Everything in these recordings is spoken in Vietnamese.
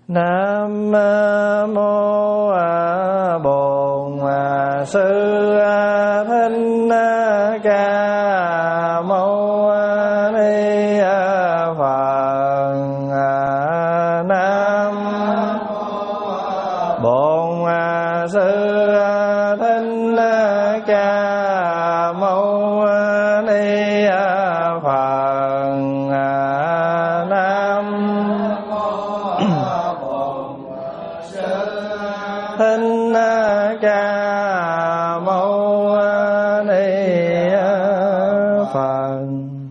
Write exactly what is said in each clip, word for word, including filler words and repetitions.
Nam mô Bổn Sư Thích Ca Mâu Ni Phật. Nam Bổn Sư Thích Ca Mâu Ni Phật. Nam Thích Ca Mâu Ni Phật.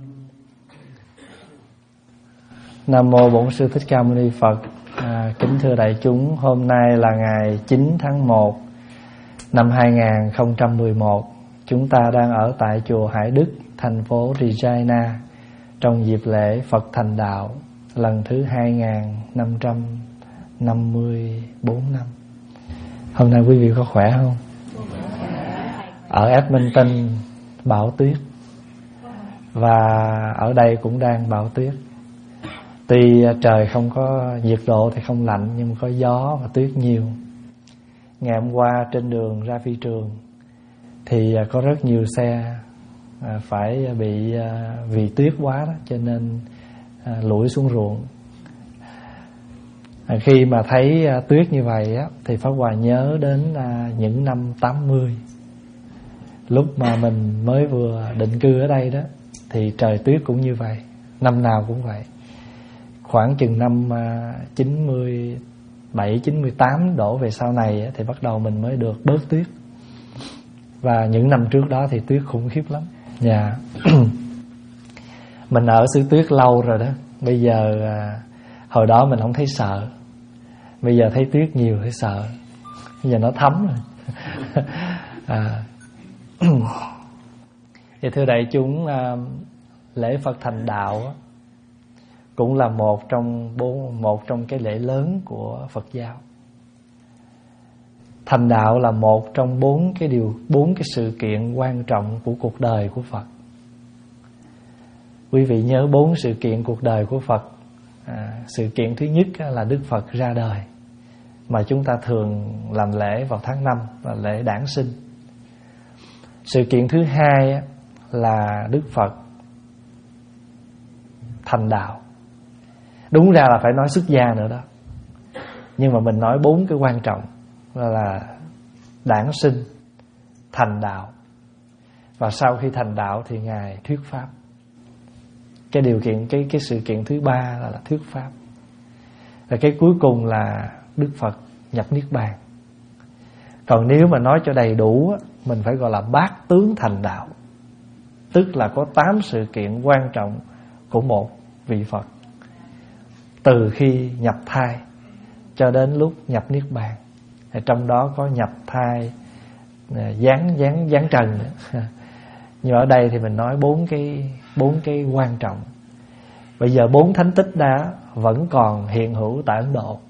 Nam mô Bổn Sư Thích Ca Mâu Ni Phật. À, kính thưa đại chúng, hôm nay là ngày chín tháng một năm hai nghìn không trăm mười một. Chúng ta đang ở tại chùa Hải Đức, thành phố Regina, trong dịp lễ Phật Thành Đạo lần thứ hai nghìn năm trăm năm mươi bốn năm. Hôm nay quý vị có khỏe không? Ở Edmonton bão tuyết, và ở đây cũng đang bão tuyết. Tuy trời không có nhiệt độ thì không lạnh, nhưng có gió và tuyết nhiều. Ngày hôm qua trên đường ra phi trường thì có rất nhiều xe phải bị vì tuyết quá đó, cho nên lủi xuống ruộng. Khi mà thấy tuyết như vậy á, thì Pháp Hòa nhớ đến những năm tám mươi. Lúc mà mình mới vừa định cư ở đây đó, thì trời tuyết cũng như vậy, năm nào cũng vậy. Khoảng chừng năm chín mươi bảy, chín mươi tám đổ về sau này á, thì bắt đầu mình mới được bớt tuyết. Và những năm trước đó thì tuyết khủng khiếp lắm. Dạ. Mình ở xứ tuyết lâu rồi đó. Bây giờ hồi đó mình không thấy sợ, bây giờ thấy tuyết nhiều thấy sợ. Bây giờ nó thấm rồi. à. Thì thưa đại chúng, lễ Phật Thành Đạo cũng là một trong bốn một trong cái lễ lớn của Phật giáo. Thành đạo là một trong bốn cái điều bốn cái sự kiện quan trọng của cuộc đời của Phật. Quý vị nhớ bốn sự kiện cuộc đời của Phật. À, sự kiện thứ nhất là Đức Phật ra đời, mà chúng ta thường làm lễ vào tháng năm, là lễ Đản sinh. Sự kiện thứ hai là Đức Phật thành đạo. Đúng ra là phải nói xuất gia nữa đó, nhưng mà mình nói bốn cái quan trọng là đản sinh, thành đạo, và sau khi thành đạo thì Ngài thuyết pháp. Cái điều kiện cái cái sự kiện thứ ba là, là thuyết pháp. Và cái cuối cùng là Đức Phật nhập niết bàn. Còn nếu mà nói cho đầy đủ, mình phải gọi là bát tướng thành đạo, tức là có tám sự kiện quan trọng của một vị Phật, từ khi nhập thai cho đến lúc nhập niết bàn. Trong đó có nhập thai, giáng giáng giáng trần nữa. Nhưng ở đây thì mình nói bốn cái bốn cái quan trọng. Bây giờ bốn thánh tích đã vẫn còn hiện hữu tại Ấn Độ.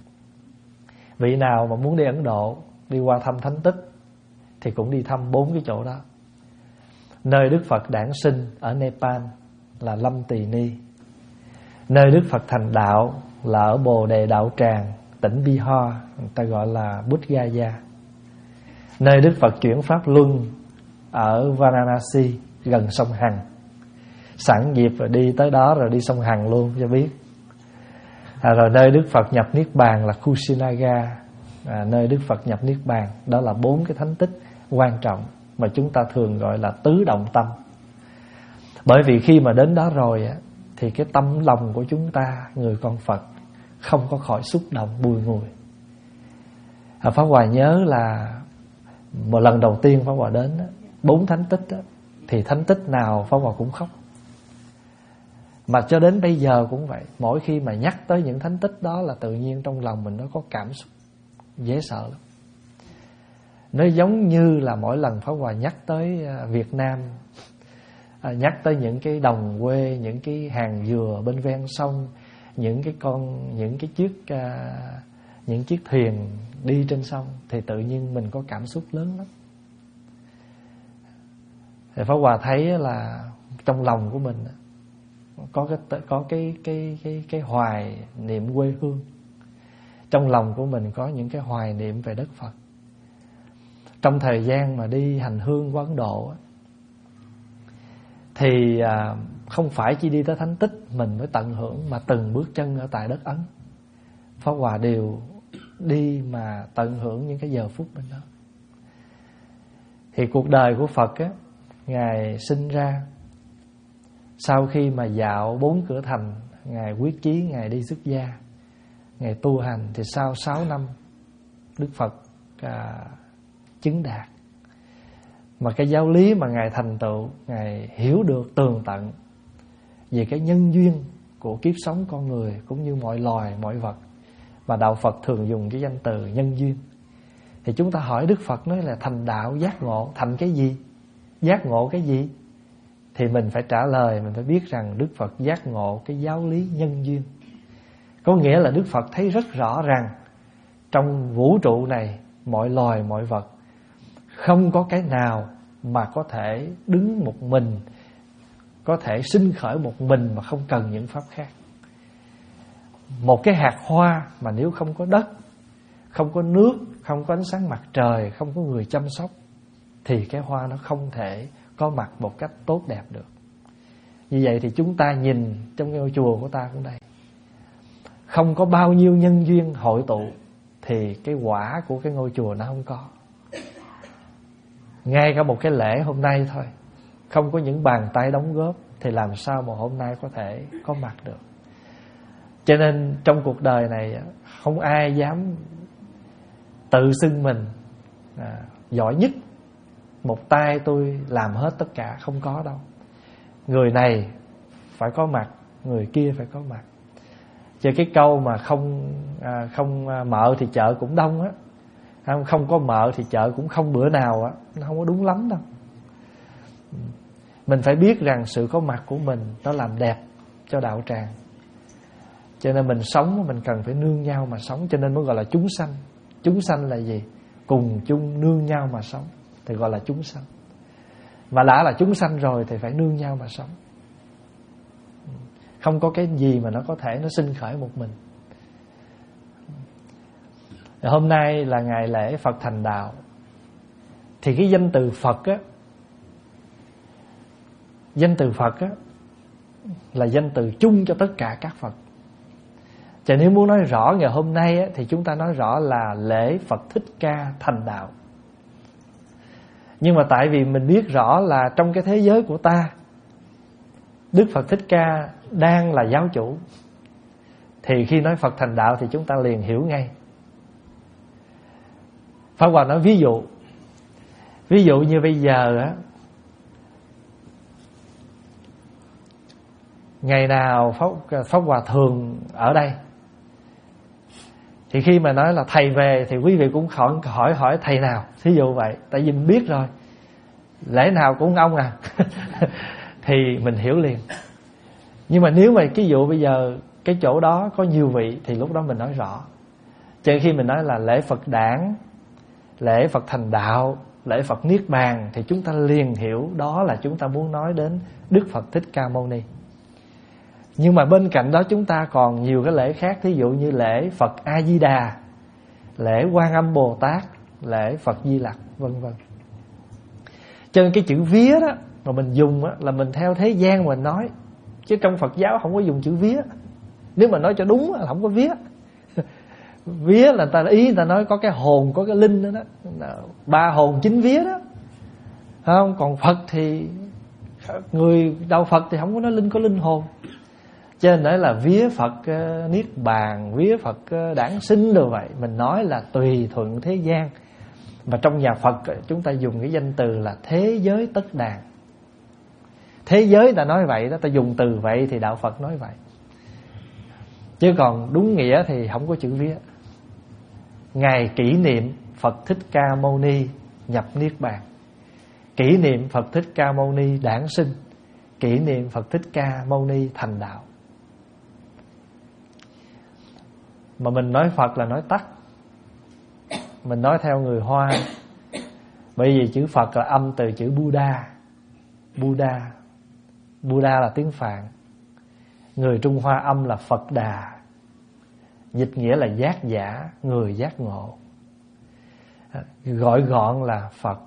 Vị nào mà muốn đi Ấn Độ, đi qua thăm thánh tích thì cũng đi thăm bốn cái chỗ đó. Nơi Đức Phật đản sinh ở Nepal là Lâm Tỳ Ni. Nơi Đức Phật thành đạo là ở Bồ Đề Đạo Tràng, tỉnh Bihar, người ta gọi là Bodh Gaya. Nơi Đức Phật chuyển pháp luân ở Varanasi, gần sông Hằng. Sẵn dịp rồi đi tới đó rồi đi sông Hằng luôn cho biết. À, rồi nơi Đức Phật nhập niết bàn là Kusinaga, à, nơi Đức Phật nhập niết bàn. Đó là bốn cái thánh tích quan trọng mà chúng ta thường gọi là tứ động tâm. Bởi vì khi mà đến đó rồi á, thì cái tâm lòng của chúng ta, người con Phật, không có khỏi xúc động bùi ngùi. à, Pháp Hòa nhớ là một lần đầu tiên Pháp Hòa đến á, bốn thánh tích á, thì thánh tích nào Pháp Hòa cũng khóc. Mà cho đến bây giờ cũng vậy. Mỗi khi mà nhắc tới những thánh tích đó là tự nhiên trong lòng mình nó có cảm xúc dễ sợ lắm. Nó giống như là mỗi lần Pháp Hòa nhắc tới Việt Nam, nhắc tới những cái đồng quê, những cái hàng dừa bên ven sông, những cái con những cái chiếc những chiếc thuyền đi trên sông, thì tự nhiên mình có cảm xúc lớn lắm. Thì Pháp Hòa thấy là trong lòng của mình có cái có cái cái cái cái hoài niệm quê hương. trong lòng của mình có những cái hoài niệm về đất Phật. Trong thời gian mà đi hành hương qua Ấn Độ thì à, không phải chỉ đi tới thánh tích mình mới tận hưởng, mà từng bước chân ở tại đất Ấn, Pháp Hòa đều đi mà tận hưởng những cái giờ phút bên đó. Thì cuộc đời của Phật á, Ngài sinh ra sau khi mà dạo bốn cửa thành, Ngài quyết chí Ngài đi xuất gia, Ngài tu hành, thì sau sáu năm Đức Phật à, chứng đạt. Mà cái giáo lý mà Ngài thành tựu, Ngài hiểu được tường tận về cái nhân duyên của kiếp sống con người cũng như mọi loài, mọi vật. Mà đạo Phật thường dùng cái danh từ nhân duyên. Thì chúng ta hỏi Đức Phật nói là thành đạo giác ngộ, thành cái gì? Giác ngộ cái gì? Thì mình phải trả lời, mình phải biết rằng Đức Phật giác ngộ cái giáo lý nhân duyên. Có nghĩa là Đức Phật thấy rất rõ rằng trong vũ trụ này, mọi loài, mọi vật, không có cái nào mà có thể đứng một mình, có thể sinh khởi một mình mà không cần những pháp khác. Một cái hạt hoa mà nếu không có đất, không có nước, không có ánh sáng mặt trời, không có người chăm sóc, thì cái hoa nó không thể có mặt một cách tốt đẹp được. Như vậy thì chúng ta nhìn trong ngôi chùa của ta cũng đây, không có bao nhiêu nhân duyên hội tụ thì cái quả của cái ngôi chùa nó không có. Ngay cả một cái lễ hôm nay thôi, không có những bàn tay đóng góp thì làm sao mà hôm nay có thể có mặt được. Cho nên trong cuộc đời này không ai dám tự xưng mình à, giỏi nhất, một tay tôi làm hết tất cả, không có đâu. Người này phải có mặt, người kia phải có mặt. Chứ cái câu mà không à, không mợ thì chợ cũng đông á, không có mợ thì chợ cũng không bữa nào á, nó không có đúng lắm đâu. Mình phải biết rằng sự có mặt của mình nó làm đẹp cho đạo tràng. Cho nên mình sống mình cần phải nương nhau mà sống, cho nên mới gọi là chúng sanh. Chúng sanh là gì? Cùng chung nương nhau mà sống thì gọi là chúng sanh. Mà đã là chúng sanh rồi thì phải nương nhau mà sống. Không có cái gì mà nó có thể nó sinh khởi một mình. Hôm nay là ngày lễ Phật thành đạo. Thì cái danh từ Phật á, danh từ Phật á là danh từ chung cho tất cả các Phật. Cho nếu muốn nói rõ ngày hôm nay á, thì chúng ta nói rõ là lễ Phật Thích Ca thành đạo. Nhưng mà tại vì mình biết rõ là trong cái thế giới của ta, Đức Phật Thích Ca đang là giáo chủ, thì khi nói Phật thành đạo thì chúng ta liền hiểu ngay. Pháp Hòa nói ví dụ, ví dụ như bây giờ á, ngày nào Pháp, Pháp Hòa thường ở đây, thì khi mà nói là thầy về thì quý vị cũng hỏi hỏi, hỏi thầy nào, thí dụ vậy. Tại vì mình biết rồi, lễ nào cũng ông à thì mình hiểu liền. Nhưng mà nếu mà cái vụ bây giờ cái chỗ đó có nhiều vị thì lúc đó mình nói rõ. Cho nên khi mình nói là lễ Phật đản, lễ Phật thành đạo, lễ Phật niết bàn, thì chúng ta liền hiểu đó là chúng ta muốn nói đến Đức Phật Thích Ca Mâu Ni. Nhưng mà bên cạnh đó chúng ta còn nhiều cái lễ khác, thí dụ như lễ Phật A Di Đà, lễ Quan Âm Bồ Tát, lễ Phật Di Lặc, vân vân. Cho nên cái chữ vía đó mà mình dùng á, là mình theo thế gian mình nói, chứ trong Phật giáo không có dùng chữ vía. Nếu mà nói cho đúng là không có vía. Vía là ta ý ta nói có cái hồn, có cái linh đó, đó. Ba hồn chín vía đó, không? Còn Phật thì người đạo Phật thì không có nói linh, có linh hồn. Cho nên nói là vía Phật uh, niết bàn, vía Phật uh, đản sinh rồi vậy. Mình nói là tùy thuận thế gian. Và trong nhà Phật chúng ta dùng cái danh từ là thế giới tất đàn. Thế giới ta nói vậy đó, ta dùng từ vậy thì đạo Phật nói vậy. Chứ còn đúng nghĩa thì không có chữ vía. Ngày kỷ niệm Phật Thích Ca Mâu Ni nhập niết bàn, kỷ niệm Phật Thích Ca Mâu Ni đản sinh, kỷ niệm Phật Thích Ca Mâu Ni thành đạo. Mà mình nói Phật là nói tắt, mình nói theo người Hoa, bởi vì chữ Phật là âm từ chữ Buddha. Buddha Buddha là tiếng Phạn. Người Trung Hoa âm là Phật Đà. dịch nghĩa là giác giả, người giác ngộ. Gọi gọn là Phật.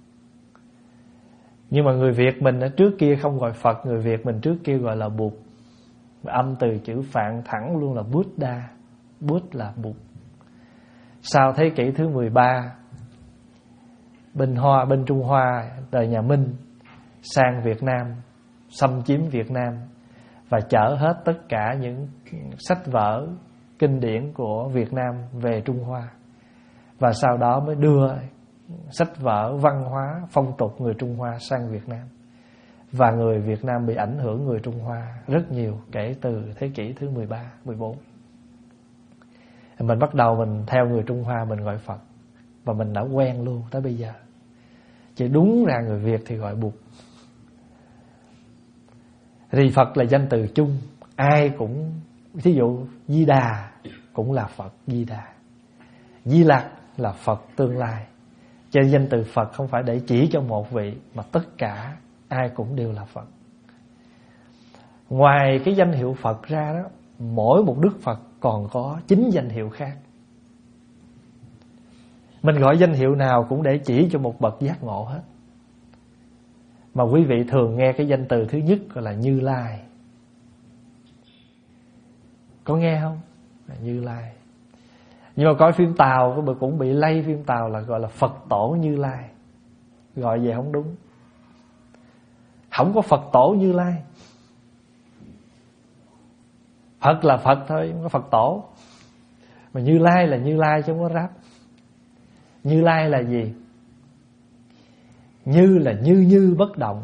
Nhưng mà người Việt mình ở trước kia không gọi Phật, người Việt mình trước kia gọi là Bụt. Âm từ chữ Phạn thẳng luôn là Buddha. Bút là Bụt. Sau thế kỷ thứ mười ba, bên Hoa, bên Trung Hoa, đời nhà Minh sang Việt Nam, xâm chiếm Việt Nam và chở hết tất cả những sách vở kinh điển của Việt Nam về Trung Hoa. Và sau đó mới đưa sách vở văn hóa, phong tục người Trung Hoa sang Việt Nam. Và người Việt Nam bị ảnh hưởng người Trung Hoa rất nhiều kể từ thế kỷ thứ mười ba, mười bốn. Mình bắt đầu mình theo người Trung Hoa mình gọi Phật. Và mình đã quen luôn tới bây giờ. Chỉ đúng ra người Việt thì gọi Bụt. Thì Phật là danh từ chung, ai cũng, thí dụ Di Đà cũng là Phật Di Đà, Di Lặc là Phật tương lai. Cho nên danh từ Phật không phải để chỉ cho một vị, mà tất cả ai cũng đều là Phật. Ngoài cái danh hiệu Phật ra đó, mỗi một Đức Phật còn có chín danh hiệu khác. Mình gọi danh hiệu nào cũng để chỉ cho một bậc giác ngộ hết. Mà quý vị thường nghe cái danh từ thứ nhất gọi là Như Lai. Có nghe không? Là Như Lai. Nhưng mà coi phim Tàu cũng bị lây phim Tàu là gọi là Phật Tổ Như Lai. Gọi vậy không đúng. Không có Phật Tổ Như Lai. Phật là Phật thôi, không có Phật Tổ. Mà Như Lai là Như Lai chứ không có ráp. Như Lai là gì? Như là như như bất động,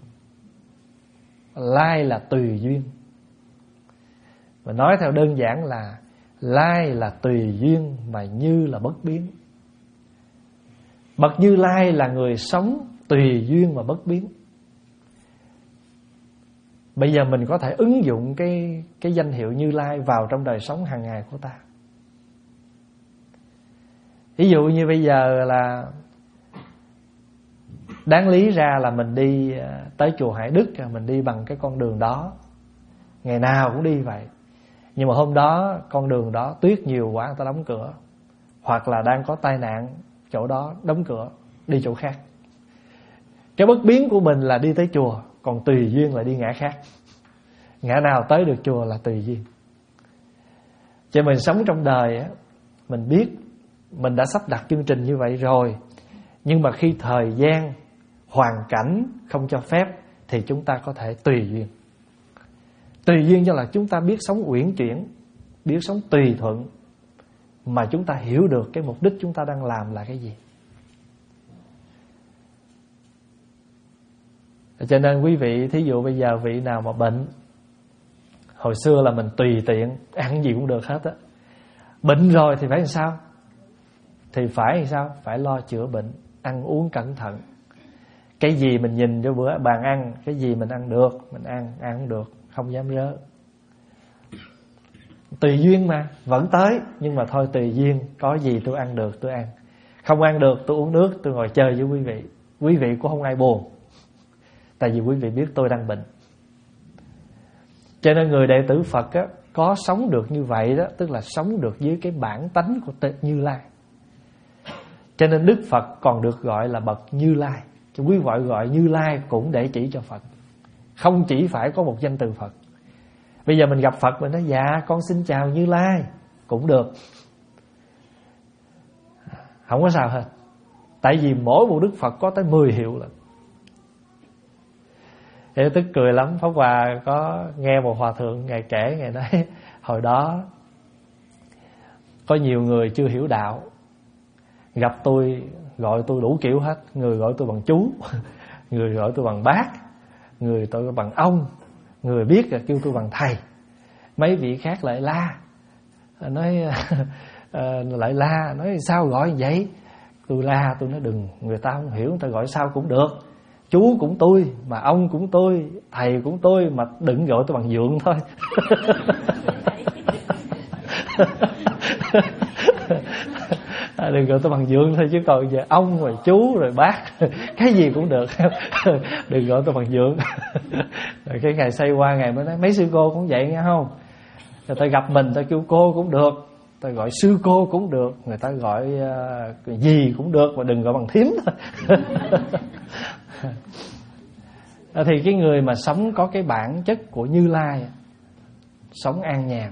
Lai là tùy duyên. Mà nói theo đơn giản là Lai là tùy duyên, mà Như là bất biến. Bậc Như Lai là người sống tùy duyên mà bất biến. Bây giờ mình có thể ứng dụng cái, cái danh hiệu Như Lai vào trong đời sống hàng ngày của ta. Ví dụ như bây giờ là đáng lý ra là mình đi tới chùa Hải Đức, mình đi bằng cái con đường đó, ngày nào cũng đi vậy. Nhưng mà hôm đó con đường đó tuyết nhiều quá, người ta đóng cửa. Hoặc là đang có tai nạn, chỗ đó đóng cửa, đi chỗ khác. Cái bất biến của mình là đi tới chùa, còn tùy duyên là đi ngã khác. Ngã nào tới được chùa là tùy duyên. Cho mình sống trong đời á, mình biết mình đã sắp đặt chương trình như vậy rồi. Nhưng mà khi thời gian, hoàn cảnh không cho phép thì chúng ta có thể tùy duyên. Tùy duyên cho là chúng ta biết sống uyển chuyển, biết sống tùy thuận, mà chúng ta hiểu được cái mục đích chúng ta đang làm là cái gì. Cho nên quý vị, thí dụ bây giờ vị nào mà bệnh, hồi xưa là mình tùy tiện, ăn gì cũng được hết á. Bệnh rồi thì phải làm sao? Thì phải làm sao? Phải lo chữa bệnh, ăn uống cẩn thận. Cái gì mình nhìn cho bữa bàn ăn, cái gì mình ăn được, mình ăn, ăn không được, không dám rớ. Tùy duyên mà, vẫn tới. Nhưng mà thôi tùy duyên, có gì tôi ăn được tôi ăn, không ăn được tôi uống nước, tôi ngồi chơi với quý vị. Quý vị cũng không ai buồn, tại vì quý vị biết tôi đang bệnh. Cho nên người đệ tử Phật á, có sống được như vậy đó, tức là sống được dưới cái bản tánh của Như Lai. Cho nên Đức Phật còn được gọi là bậc Như Lai. Cho quý vị gọi Như Lai cũng để chỉ cho Phật, không chỉ phải có một danh từ Phật. Bây giờ mình gặp Phật mình nói dạ con xin chào Như Lai cũng được, không có sao hết. Tại vì mỗi một Đức Phật có tới mười hiệu lận. Thế tức cười lắm. Pháp Hòa có nghe một hòa thượng Ngài kể, Ngài nói hồi đó có nhiều người chưa hiểu đạo, gặp tôi gọi tôi đủ kiểu hết. Người gọi tôi bằng chú, người gọi tôi bằng bác, người tôi bằng ông, người biết là kêu tôi bằng thầy. Mấy vị khác lại la, nói lại la, nói sao gọi vậy? Tôi la, tôi nói đừng, người ta không hiểu, người ta gọi sao cũng được. Chú cũng tôi, mà ông cũng tôi, thầy cũng tôi, mà đừng gọi tôi bằng dượng thôi. À, đừng gọi tôi bằng dượng thôi, chứ còn giờ ông rồi chú rồi bác cái gì cũng được. Đừng gọi tôi bằng dượng. Rồi cái ngày xây qua ngày mới nói mấy sư cô cũng vậy nghe không, người ta gặp mình ta kêu cô cũng được, ta gọi sư cô cũng được, người ta gọi uh, gì cũng được, mà đừng gọi bằng thím thôi. Thì cái người mà sống có cái bản chất của Như Lai, sống an nhàn,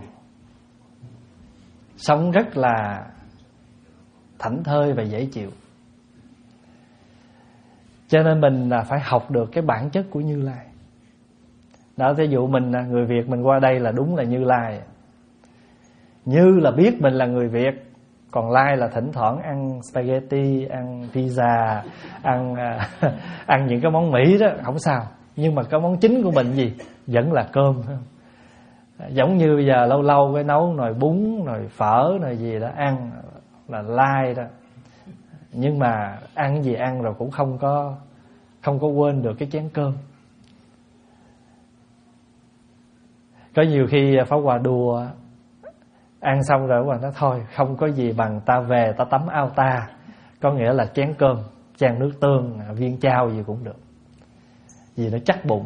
sống rất là thảnh thơi và dễ chịu. Cho nên mình là phải học được cái bản chất của Như Lai. Đó, ví dụ mình người Việt, mình qua đây là đúng là Như Lai. Như là biết mình là người Việt, còn Lai là thỉnh thoảng ăn spaghetti, ăn pizza, ăn ăn những cái món Mỹ đó không sao, nhưng mà cái món chính của mình gì vẫn là cơm. Giống như bây giờ lâu lâu cái nấu nồi bún, nồi phở, nồi gì đó ăn là Lai đó. Nhưng mà ăn cái gì ăn rồi cũng không có không có quên được cái chén cơm. Có nhiều khi Pháp Hòa đùa, ăn xong rồi Pháp Hòa nói thôi, không có gì bằng ta về ta tắm ao ta. Có nghĩa là chén cơm, chan nước tương, viên chao gì cũng được, vì nó chắc bụng.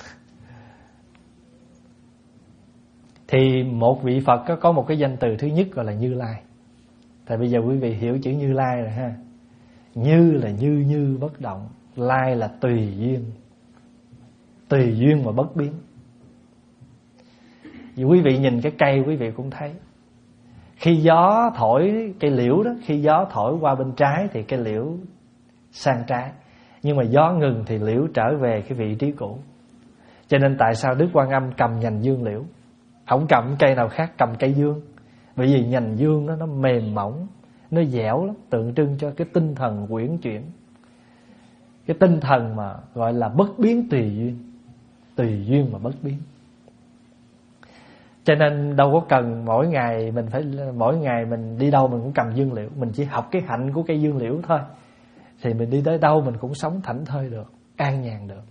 Thì một vị Phật có, có một cái danh từ thứ nhất gọi là Như Lai. Tại bây giờ quý vị hiểu chữ Như Lai rồi ha. Như là như như bất động, Lai là tùy duyên, tùy duyên mà bất biến. Vì quý vị nhìn cái cây quý vị cũng thấy, khi gió thổi cây liễu đó, khi gió thổi qua bên trái thì cây liễu sang trái, nhưng mà gió ngừng thì liễu trở về cái vị trí cũ. Cho nên tại sao Đức Quan Âm cầm nhành dương liễu, không cầm cây nào khác, cầm cây dương? Bởi vì nhành dương đó, nó mềm mỏng, nó dẻo lắm, tượng trưng cho cái tinh thần quyển chuyển, cái tinh thần mà gọi là bất biến tùy duyên, tùy duyên mà bất biến. Cho nên đâu có cần mỗi ngày mình phải mỗi ngày mình đi đâu mình cũng cầm dương liễu, mình chỉ học cái hạnh của cây dương liễu thôi, thì mình đi tới đâu mình cũng sống thảnh thơi được, an nhàn được.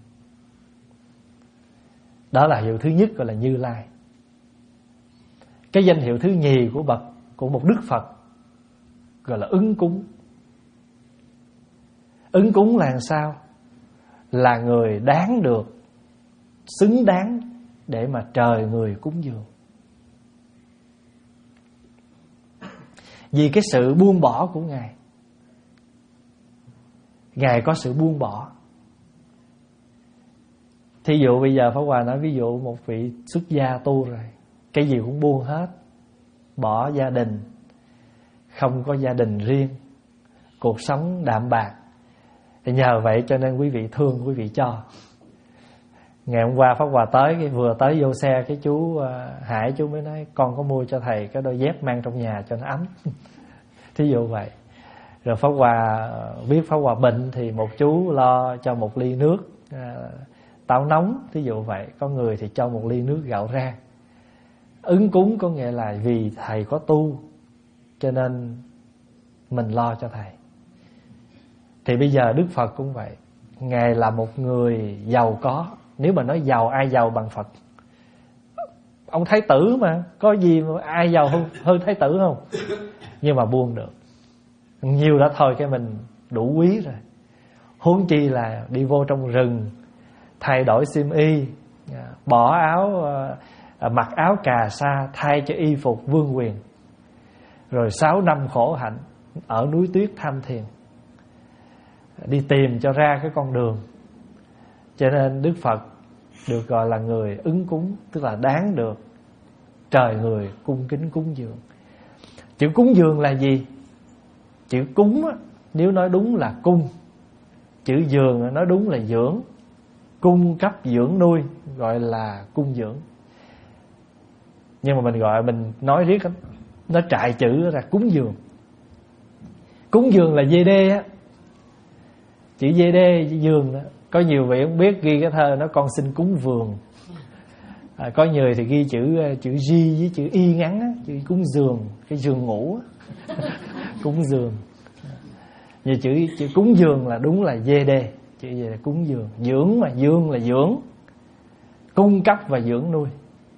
Đó là hiệu thứ nhất gọi là Như Lai. Cái danh hiệu thứ nhì của bậc của một đức Phật gọi là ứng cúng. Ứng cúng là làm sao? Là người đáng được, xứng đáng để mà trời người cúng dường. Vì cái sự buông bỏ của Ngài, Ngài có sự buông bỏ. Thí dụ bây giờ Pháp Hòa nói ví dụ một vị xuất gia tu rồi, cái gì cũng buông hết, bỏ gia đình, không có gia đình riêng, cuộc sống đạm bạc. Thì nhờ vậy cho nên quý vị thương, quý vị cho. Ngày hôm qua Pháp Hòa tới, cái vừa tới vô xe, cái chú uh, Hải chú mới nói con có mua cho thầy cái đôi dép mang trong nhà cho nó ấm. Thí dụ vậy. Rồi Pháp Hòa biết Pháp Hòa bệnh thì một chú lo cho một ly nước uh, táo nóng, thí dụ vậy. Có người thì cho một ly nước gạo rang. Ứng cúng có nghĩa là vì thầy có tu cho nên mình lo cho thầy. Thì bây giờ Đức Phật cũng vậy. Ngài là một người giàu có. Nếu mà nói giàu, ai giàu bằng Phật? Ông Thái tử mà, có gì mà ai giàu hơn, hơn Thái tử không? Nhưng mà buông được, nhiều đã thôi cái mình đủ quý rồi. Huống chi là đi vô trong rừng, thay đổi xiêm y, bỏ áo, mặc áo cà sa, thay cho y phục vương quyền. Rồi sáu năm khổ hạnh ở núi tuyết tham thiền, đi tìm cho ra cái con đường. Cho nên Đức Phật được gọi là người ứng cúng, tức là đáng được trời người cung kính cúng dường. Chữ cúng dường là gì? Chữ cúng á, nếu nói đúng là cung. Chữ dường nói đúng là dưỡng, cung cấp dưỡng nuôi, gọi là cung dưỡng. Nhưng mà mình gọi, mình nói riết lắm, nó trại chữ ra cúng dường. Cúng dường là dê đê á, chữ dê đê dường đó. Có nhiều vị không biết ghi cái thơ nó con xin cúng vườn. À, có người thì ghi chữ chữ G với chữ Y ngắn á, chữ cúng giường, cái giường ngủ á. Cúng giường. Như chữ chữ cúng giường là đúng là dê đê, chữ gì là cúng giường, dưỡng mà dương là dưỡng, cung cấp và dưỡng nuôi.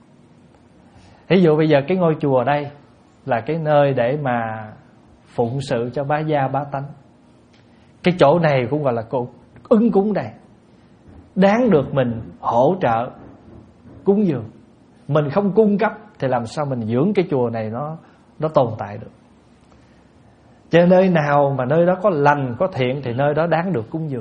Ví dụ bây giờ cái ngôi chùa đây là cái nơi để mà phụng sự cho bá gia bá tánh. Cái chỗ này cũng gọi là cột ứng cúng đây, đáng được mình hỗ trợ cúng dường. Mình không cung cấp thì làm sao mình dưỡng cái chùa này nó nó tồn tại được. Cho nên nơi nào mà nơi đó có lành, có thiện thì nơi đó đáng được cúng dường.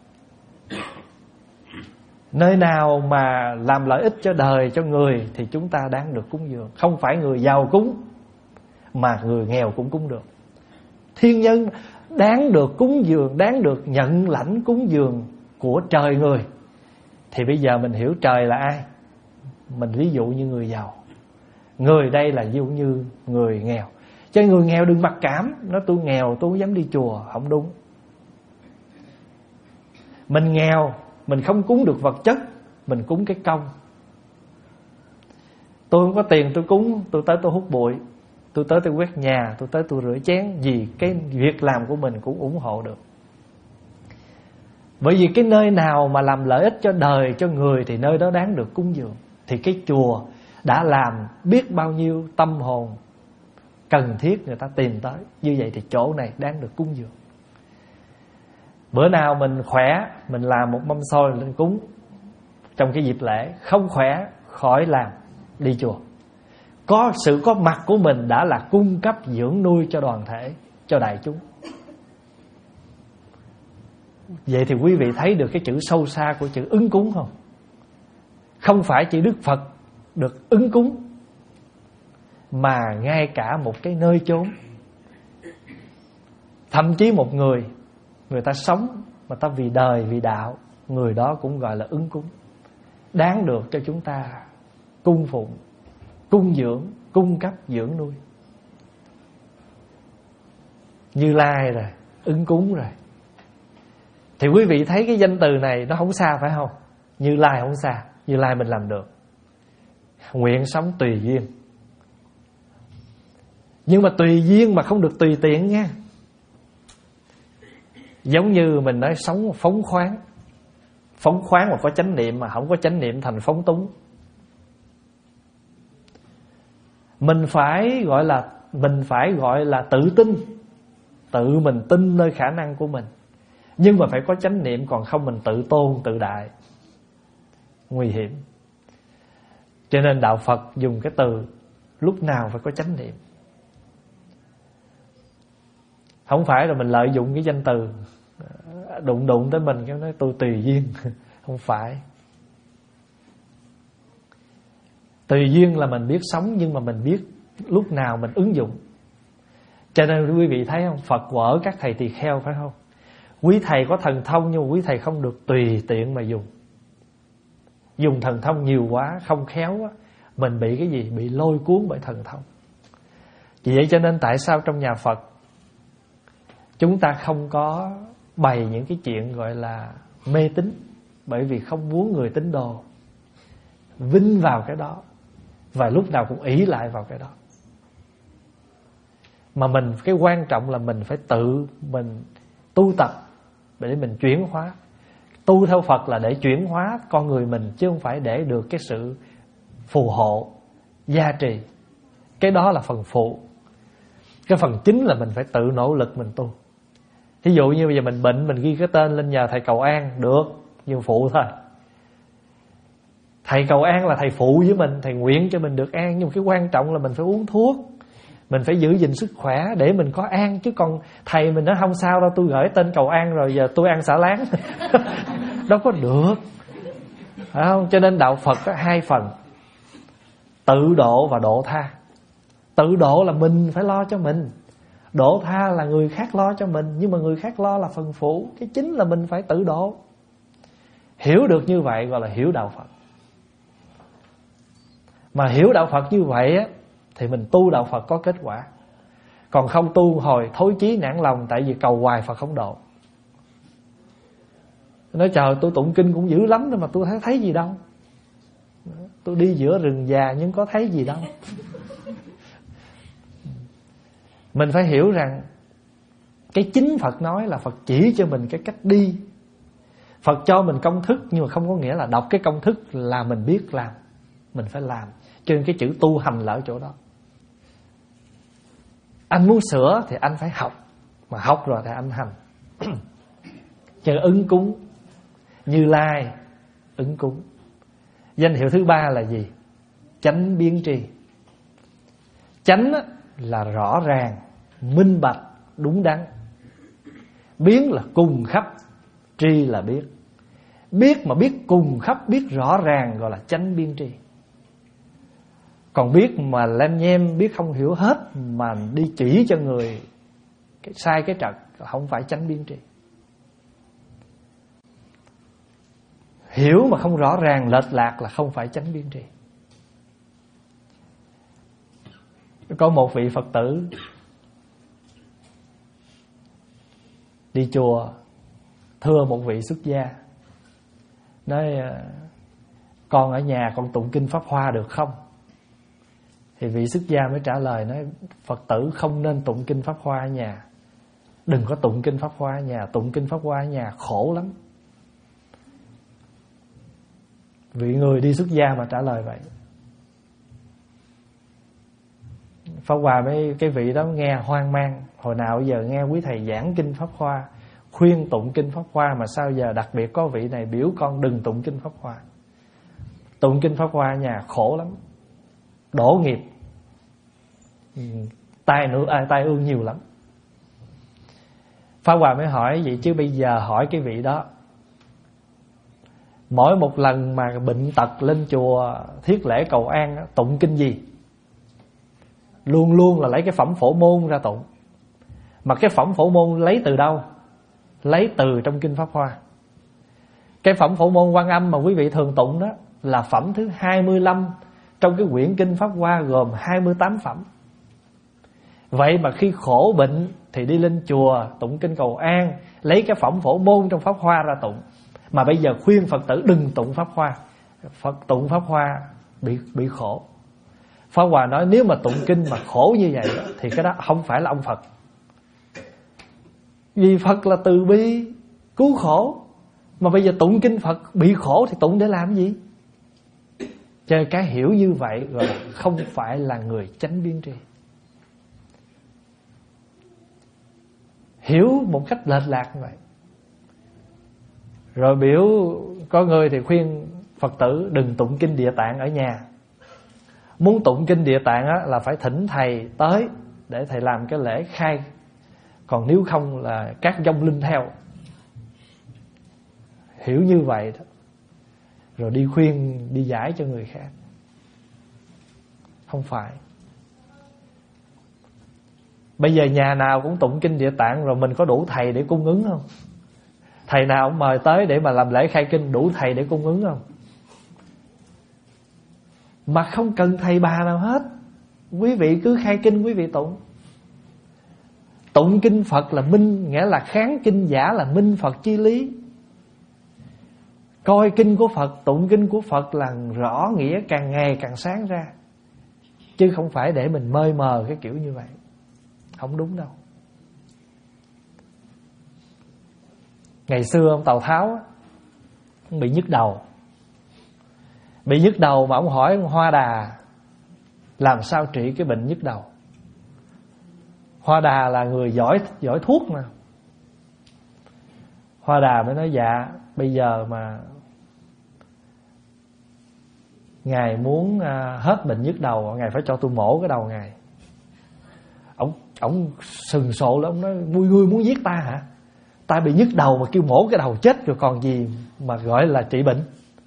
Nơi nào mà làm lợi ích cho đời, cho người thì chúng ta đáng được cúng dường. Không phải người giàu cúng, mà người nghèo cũng cúng được. Thiên nhân đáng được cúng dường, đáng được nhận lãnh cúng dường của trời người. Thì bây giờ mình hiểu trời là ai. Mình ví dụ như người giàu, người đây là ví dụ như người nghèo. Cho người nghèo đừng mặc cảm, nói tôi nghèo tôi không dám đi chùa, không đúng. Mình nghèo, mình không cúng được vật chất, mình cúng cái công. Tôi không có tiền tôi cúng, tôi tới tôi hút bụi, tôi tới tôi quét nhà, tôi tới tôi rửa chén, vì cái việc làm của mình cũng ủng hộ được. Bởi vì cái nơi nào mà làm lợi ích cho đời, cho người thì nơi đó đáng được cúng dường. Thì cái chùa đã làm biết bao nhiêu tâm hồn cần thiết người ta tìm tới. Như vậy thì chỗ này đáng được cúng dường. Bữa nào mình khỏe, mình làm một mâm xôi lên cúng trong cái dịp lễ. Không khỏe, khỏi làm, đi chùa. Có sự có mặt của mình đã là cung cấp dưỡng nuôi cho đoàn thể, cho đại chúng. Vậy thì quý vị thấy được cái chữ sâu xa của chữ ứng cúng không? Không phải chỉ Đức Phật được ứng cúng, mà ngay cả một cái nơi chốn, thậm chí một người, người ta sống mà ta vì đời, vì đạo, người đó cũng gọi là ứng cúng. Đáng được cho chúng ta cung phụng, cung dưỡng, cung cấp dưỡng nuôi. Như Lai rồi, ứng cúng rồi. Thì quý vị thấy cái danh từ này nó không xa phải không? Như Lai không xa, Như Lai mình làm được. Nguyện sống tùy duyên. Nhưng mà tùy duyên mà không được tùy tiện nha. Giống như mình nói sống phóng khoáng. Phóng khoáng mà có chánh niệm, mà không có chánh niệm thành phóng túng. Mình phải gọi là Mình phải gọi là tự tin. Tự mình tin nơi khả năng của mình. Nhưng mà phải có chánh niệm, còn không mình tự tôn, tự đại, nguy hiểm. Cho nên đạo Phật dùng cái từ lúc nào phải có chánh niệm. Không phải là mình lợi dụng cái danh từ, đụng đụng tới mình cái nói tôi tùy duyên. Không phải. Tùy duyên là mình biết sống, nhưng mà mình biết lúc nào mình ứng dụng. Cho nên quý vị thấy không, Phật quở các thầy tỳ kheo phải không? Quý thầy có thần thông, nhưng mà quý thầy không được tùy tiện mà dùng. Dùng thần thông nhiều quá, không khéo quá, mình bị cái gì? Bị lôi cuốn bởi thần thông. Vì vậy cho nên tại sao trong nhà Phật chúng ta không có bày những cái chuyện gọi là mê tín? Bởi vì không muốn người tín đồ vinh vào cái đó, và lúc nào cũng ỷ lại vào cái đó. Mà mình, cái quan trọng là mình phải tự mình tu tập để mình chuyển hóa. Tu theo Phật là để chuyển hóa con người mình, chứ không phải để được cái sự phù hộ, gia trì. Cái đó là phần phụ. Cái phần chính là mình phải tự nỗ lực mình tu. Ví dụ như bây giờ mình bệnh, mình ghi cái tên lên nhờ thầy cầu an, được, nhưng phụ thôi. Thầy cầu an là thầy phụ với mình, thầy nguyện cho mình được an. Nhưng mà cái quan trọng là mình phải uống thuốc, mình phải giữ gìn sức khỏe để mình có an. Chứ còn thầy mình nói không sao đâu, tôi gửi tên cầu an rồi giờ tôi ăn xả láng. Đâu có được, phải không? Cho nên đạo Phật có hai phần: tự độ và độ tha. Tự độ là mình phải lo cho mình, độ tha là người khác lo cho mình. Nhưng mà người khác lo là phần phụ, cái chính là mình phải tự độ. Hiểu được như vậy gọi là hiểu đạo Phật. Mà hiểu đạo Phật như vậy á, thì mình tu đạo Phật có kết quả. Còn không tu hồi thối chí nản lòng, tại vì cầu hoài Phật không độ. Nói trời, tôi tụng kinh cũng dữ lắm, mà tôi thấy, thấy gì đâu. Tôi đi giữa rừng già nhưng có thấy gì đâu. Mình phải hiểu rằng cái chính Phật nói là Phật chỉ cho mình cái cách đi. Phật cho mình công thức, nhưng mà không có nghĩa là đọc cái công thức là mình biết làm. Mình phải làm. Cho nên cái chữ tu hành là ở chỗ đó. Anh muốn sửa thì anh phải học, mà học rồi thì anh hành. Cho nên ứng cúng, Như Lai ứng cúng. Danh hiệu thứ ba là gì? Chánh biến tri. Chánh là rõ ràng, minh bạch, đúng đắn. Biến là cùng khắp, tri là biết. Biết mà biết cùng khắp, biết rõ ràng gọi là chánh biên tri. Còn biết mà lem nhem, biết không hiểu hết mà đi chỉ cho người cái sai cái trật, không phải chánh biên tri. Hiểu mà không rõ ràng, lệch lạc là không phải chánh biên tri. Có một vị Phật tử đi chùa thưa một vị xuất gia, nói con ở nhà con tụng kinh Pháp Hoa được không? Thì vị xuất gia mới trả lời nói Phật tử không nên tụng kinh Pháp Hoa ở nhà. Đừng có tụng kinh Pháp Hoa ở nhà. Tụng kinh Pháp Hoa ở nhà khổ lắm. Vị người đi xuất gia mà trả lời vậy. Pháp Hòa mấy cái vị đó nghe hoang mang. Hồi nào giờ nghe quý thầy giảng kinh Pháp Hoa, khuyên tụng kinh Pháp Hoa, mà sao giờ đặc biệt có vị này biểu con đừng tụng kinh Pháp Hoa. Tụng kinh Pháp Hoa ở nhà khổ lắm, đổ nghiệp, tai nữa à, tai ương nhiều lắm. Pháp Hòa mới hỏi vậy chứ bây giờ hỏi cái vị đó, mỗi một lần mà bệnh tật lên chùa thiết lễ cầu an tụng kinh gì? Luôn luôn là lấy cái phẩm Phổ Môn ra tụng. Mà cái phẩm Phổ Môn lấy từ đâu? Lấy từ trong kinh Pháp Hoa. Cái phẩm Phổ Môn Quan Âm mà quý vị thường tụng đó là phẩm thứ hai mươi lăm trong cái quyển kinh Pháp Hoa gồm hai mươi tám phẩm. Vậy mà khi khổ bệnh thì đi lên chùa tụng kinh cầu an, lấy cái phẩm Phổ Môn trong Pháp Hoa ra tụng. Mà bây giờ khuyên Phật tử đừng tụng Pháp Hoa. Phật tụng Pháp Hoa bị bị khổ. Pháp Hòa nói nếu mà tụng kinh mà khổ như vậy đó, thì cái đó không phải là ông Phật. Vì Phật là từ bi cứu khổ. Mà bây giờ tụng kinh Phật bị khổ thì tụng để làm gì? Cho nên cái hiểu như vậy gọi là không phải là người chánh biên tri. Hiểu một cách lệch lạc như vậy. Rồi biểu có người thì khuyên Phật tử đừng tụng kinh Địa Tạng ở nhà. Muốn tụng kinh Địa Tạng á, là phải thỉnh thầy tới để thầy làm cái lễ khai. Còn nếu không là các vong linh theo. Hiểu như vậy đó. Rồi đi khuyên, đi giải cho người khác. Không phải. Bây giờ nhà nào cũng tụng kinh Địa Tạng, rồi mình có đủ thầy để cung ứng không? Thầy nào cũng mời tới để mà làm lễ khai kinh, đủ thầy để cung ứng không? Mà không cần thầy bà nào hết. Quý vị cứ khai kinh quý vị tụng. Tụng kinh Phật là minh, nghĩa là kháng kinh giả là minh Phật chi lý. Coi kinh của Phật, tụng kinh của Phật là rõ nghĩa càng ngày càng sáng ra. Chứ không phải để mình mơi mờ cái kiểu như vậy. Không đúng đâu. Ngày xưa ông Tào Tháo ông bị nhức đầu. Bị nhức đầu mà ông hỏi ông Hoa Đà làm sao trị cái bệnh nhức đầu. Hoa Đà là người giỏi giỏi thuốc mà. Hoa Đà mới nói dạ bây giờ mà Ngài muốn hết bệnh nhức đầu, Ngài phải cho tôi mổ cái đầu Ngài. Ông ông sừng sộ lên, ông nói ngươi ngươi muốn giết ta hả? Ta bị nhức đầu mà kêu mổ cái đầu chết rồi còn gì mà gọi là trị bệnh.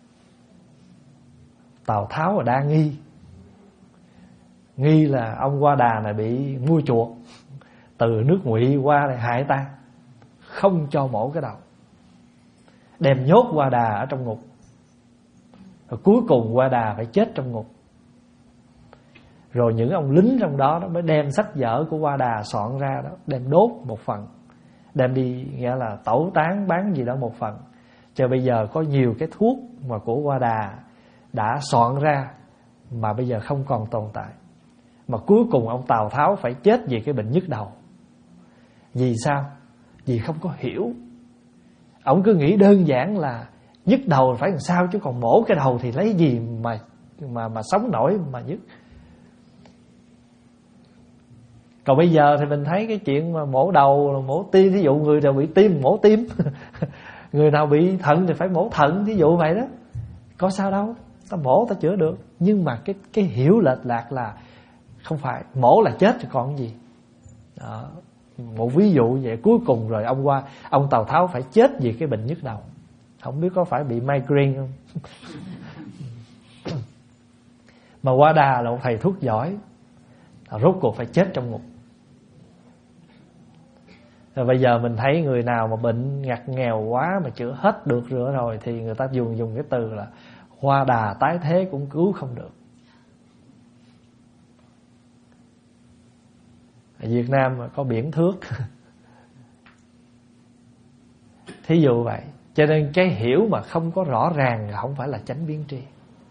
Tào Tháo là đa nghi. Nghi là ông Hoa Đà này bị mua chuộc từ nước Ngụy qua để hại ta, không cho mổ cái đầu, đem nhốt Hoa Đà ở trong ngục. Rồi cuối cùng Hoa Đà phải chết trong ngục. Rồi những ông lính trong đó, đó mới đem sách vở của Hoa Đà soạn ra đó, đem đốt một phần, đem đi nghĩa là tẩu tán bán gì đó một phần. Cho bây giờ có nhiều cái thuốc mà của Hoa Đà đã soạn ra mà bây giờ không còn tồn tại. Mà cuối cùng ông Tào Tháo phải chết vì cái bệnh nhức đầu. Vì sao? Vì không có hiểu. Ông cứ nghĩ đơn giản là nhức đầu phải làm sao, chứ còn mổ cái đầu thì lấy gì mà mà mà sống nổi mà nhức. Còn bây giờ thì mình thấy cái chuyện mà mổ đầu, mổ tim, thí dụ người nào bị tim mổ tim, người nào bị thận thì phải mổ thận, thí dụ vậy đó. Có sao đâu, ta mổ ta chữa được. Nhưng mà cái cái hiểu lệch lạc là Không phải, mổ là chết thì còn gì. Đó, một ví dụ vậy. Cuối cùng rồi ông qua ông Tào Tháo phải chết vì cái bệnh nhức đầu. Không biết có phải bị migraine không. Mà Qua Đà là một thầy thuốc giỏi, rốt cuộc phải chết trong ngục. Rồi bây giờ mình thấy người nào mà bệnh ngặt nghèo quá mà chữa hết được rồi, rồi thì người ta dùng dùng cái từ là Hoa Đà tái thế cũng cứu không được. Ở Việt Nam có biển thước. Thí dụ vậy. Cho nên cái hiểu mà không có rõ ràng là không phải là chánh biến tri.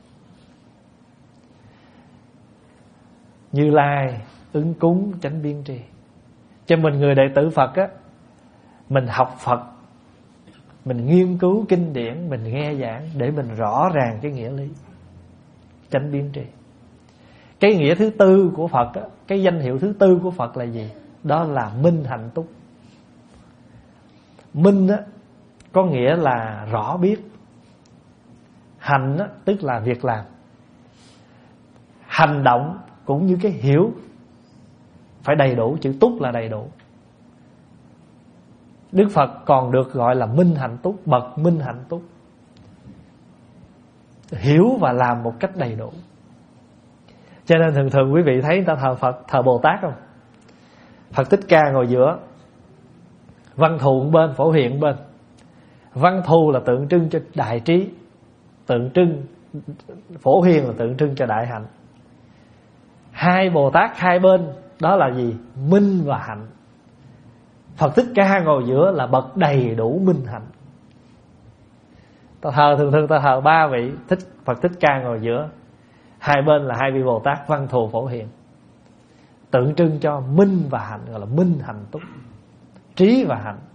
Như Lai ứng cúng chánh biến tri. Cho mình người đệ tử Phật á, mình học Phật, mình nghiên cứu kinh điển, mình nghe giảng để mình rõ ràng cái nghĩa lý chánh biến tri. Cái nghĩa thứ tư của Phật á, cái danh hiệu thứ tư của Phật là gì? Đó là minh hạnh túc. Minh á có nghĩa là rõ biết. Hành á tức là việc làm. Hành động cũng như cái hiểu phải đầy đủ, chữ túc là đầy đủ. Đức Phật còn được gọi là minh hạnh túc, bậc minh hạnh túc. Hiểu và làm một cách đầy đủ. Cho nên thường thường quý vị thấy người ta thờ Phật, thờ Bồ Tát không? Phật Thích Ca ngồi giữa, Văn Thù bên, Phổ Hiền bên. Văn Thù là tượng trưng cho đại trí, tượng trưng, Phổ Hiền là tượng trưng cho đại hạnh. Hai Bồ Tát hai bên đó là gì? Minh và hạnh. Phật Thích Ca ngồi giữa là bậc đầy đủ minh hạnh. Ta thờ thường thường ta thờ ba vị thích Phật Thích Ca ngồi giữa, hai bên là hai vị Bồ Tát Văn Thù Phổ Hiền, tượng trưng cho minh và hạnh, gọi là minh hạnh túc, trí và hạnh.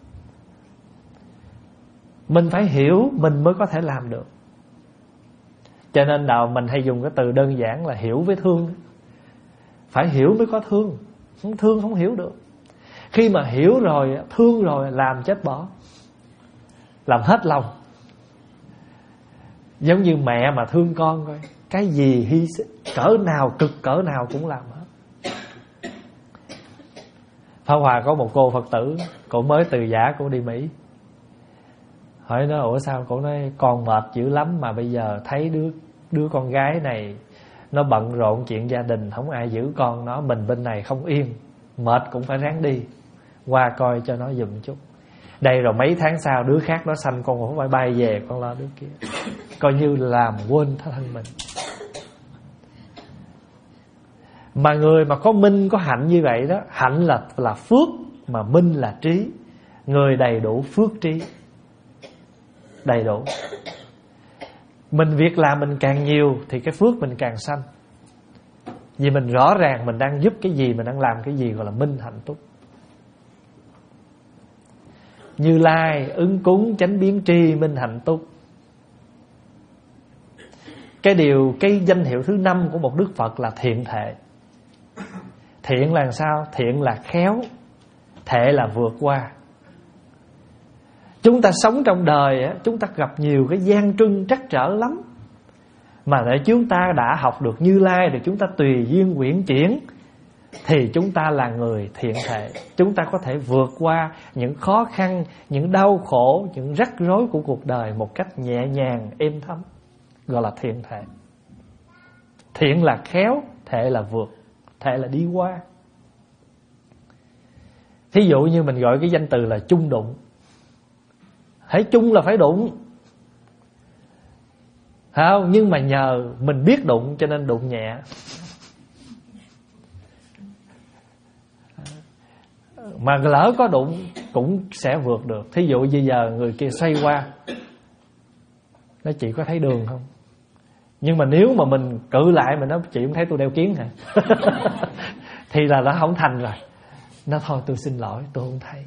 Mình phải hiểu mình mới có thể làm được. Cho nên đạo mình hay dùng cái từ đơn giản là hiểu với thương. Phải hiểu mới có thương, không thương không hiểu được. Khi mà hiểu rồi, thương rồi, làm chết bỏ, làm hết lòng. Giống như mẹ mà thương con coi, cái gì hy sinh, cỡ nào, cực cỡ nào cũng làm hết. Pháp Hòa có một cô Phật tử, cô mới từ giả, cô đi Mỹ. Hỏi nó, ủa sao? Cô nói con mệt dữ lắm, mà bây giờ thấy đứa đứa con gái này nó bận rộn chuyện gia đình, không ai giữ con nó, mình bên này không yên, mệt cũng phải ráng đi qua coi cho nó giùm chút. Đây rồi mấy tháng sau đứa khác nó sanh, con cũng phải bay về con lo đứa kia. Coi như làm quên thân mình. Mà người mà có minh có hạnh như vậy đó, hạnh là là phước, mà minh là trí. Người đầy đủ phước trí, đầy đủ. Mình việc làm mình càng nhiều thì cái phước mình càng sanh. Vì mình rõ ràng mình đang giúp cái gì, mình đang làm cái gì, gọi là minh hạnh túc. Như Lai ứng cúng chánh biến tri minh hạnh túc. Cái điều, cái danh hiệu thứ năm của một Đức Phật là thiện thệ. Thiện là sao? Thiện là khéo, thệ là vượt qua. Chúng ta sống trong đời, chúng ta gặp nhiều cái gian truân trắc trở lắm. Mà để chúng ta đã học được Như Lai, thì chúng ta tùy duyên quyển chuyển, thì chúng ta là người thiện thệ. Chúng ta có thể vượt qua những khó khăn, những đau khổ, những rắc rối của cuộc đời một cách nhẹ nhàng, êm thấm, gọi là thiện thệ. Thiện là khéo, thệ là vượt, thệ là đi qua. Thí dụ như mình gọi cái danh từ là chung đụng. Hãy chung là phải đụng, không? Nhưng mà nhờ mình biết đụng cho nên đụng nhẹ. Mà lỡ có đụng cũng sẽ vượt được. Thí dụ bây giờ người kia xoay qua, nói chị có thấy đường không? Nhưng mà nếu mà mình cự lại, mình nói chị không thấy tôi đeo kiến hả? Thì là nó không thành rồi. Nó thôi tôi xin lỗi, tôi không thấy.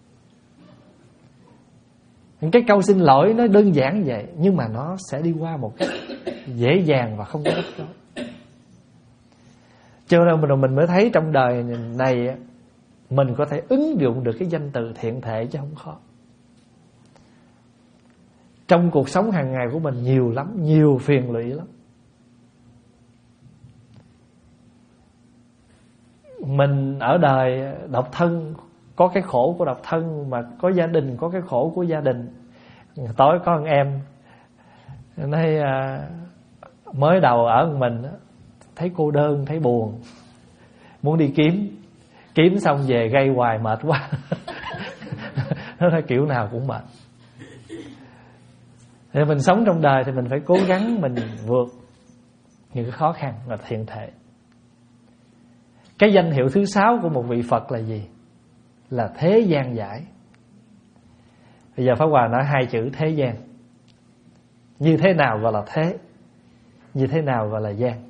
Cái câu xin lỗi nó đơn giản vậy, nhưng mà nó sẽ đi qua một cách dễ dàng và không có rắc rối. Cho nên mình mới thấy trong đời này mình có thể ứng dụng được cái danh từ thiện thệ chứ không khó. Trong cuộc sống hàng ngày của mình nhiều lắm, nhiều phiền lụy lắm. mình ở đời độc thân có cái khổ của độc thân, mà có gia đình có cái khổ của gia đình. Tối có một em nói à, mới đầu ở một mình thấy cô đơn, thấy buồn, muốn đi kiếm, kiếm xong về gây hoài mệt quá. Nó nói kiểu nào cũng mệt. Thì mình sống trong đời thì mình phải cố gắng mình vượt những cái khó khăn và thiện thể. Cái danh hiệu thứ sáu của một vị Phật là gì? Là thế gian giải. Bây giờ Pháp Hòa nói hai chữ thế gian. Như thế nào gọi là thế? Như thế nào gọi là gian?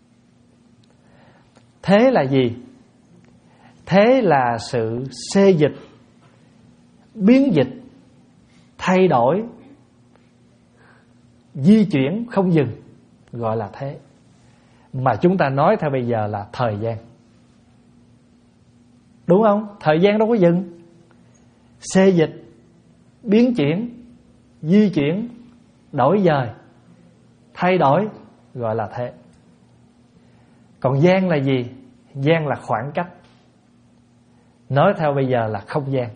Thế là gì? Thế là sự xê dịch, biến dịch, thay đổi, di chuyển không dừng, gọi là thế. Mà chúng ta nói theo bây giờ là thời gian. Đúng không? Thời gian đâu có dừng. Xê dịch, biến chuyển, di chuyển, đổi dời, thay đổi, gọi là thế. Còn gian là gì? Gian là khoảng cách. Nói theo bây giờ là không gian.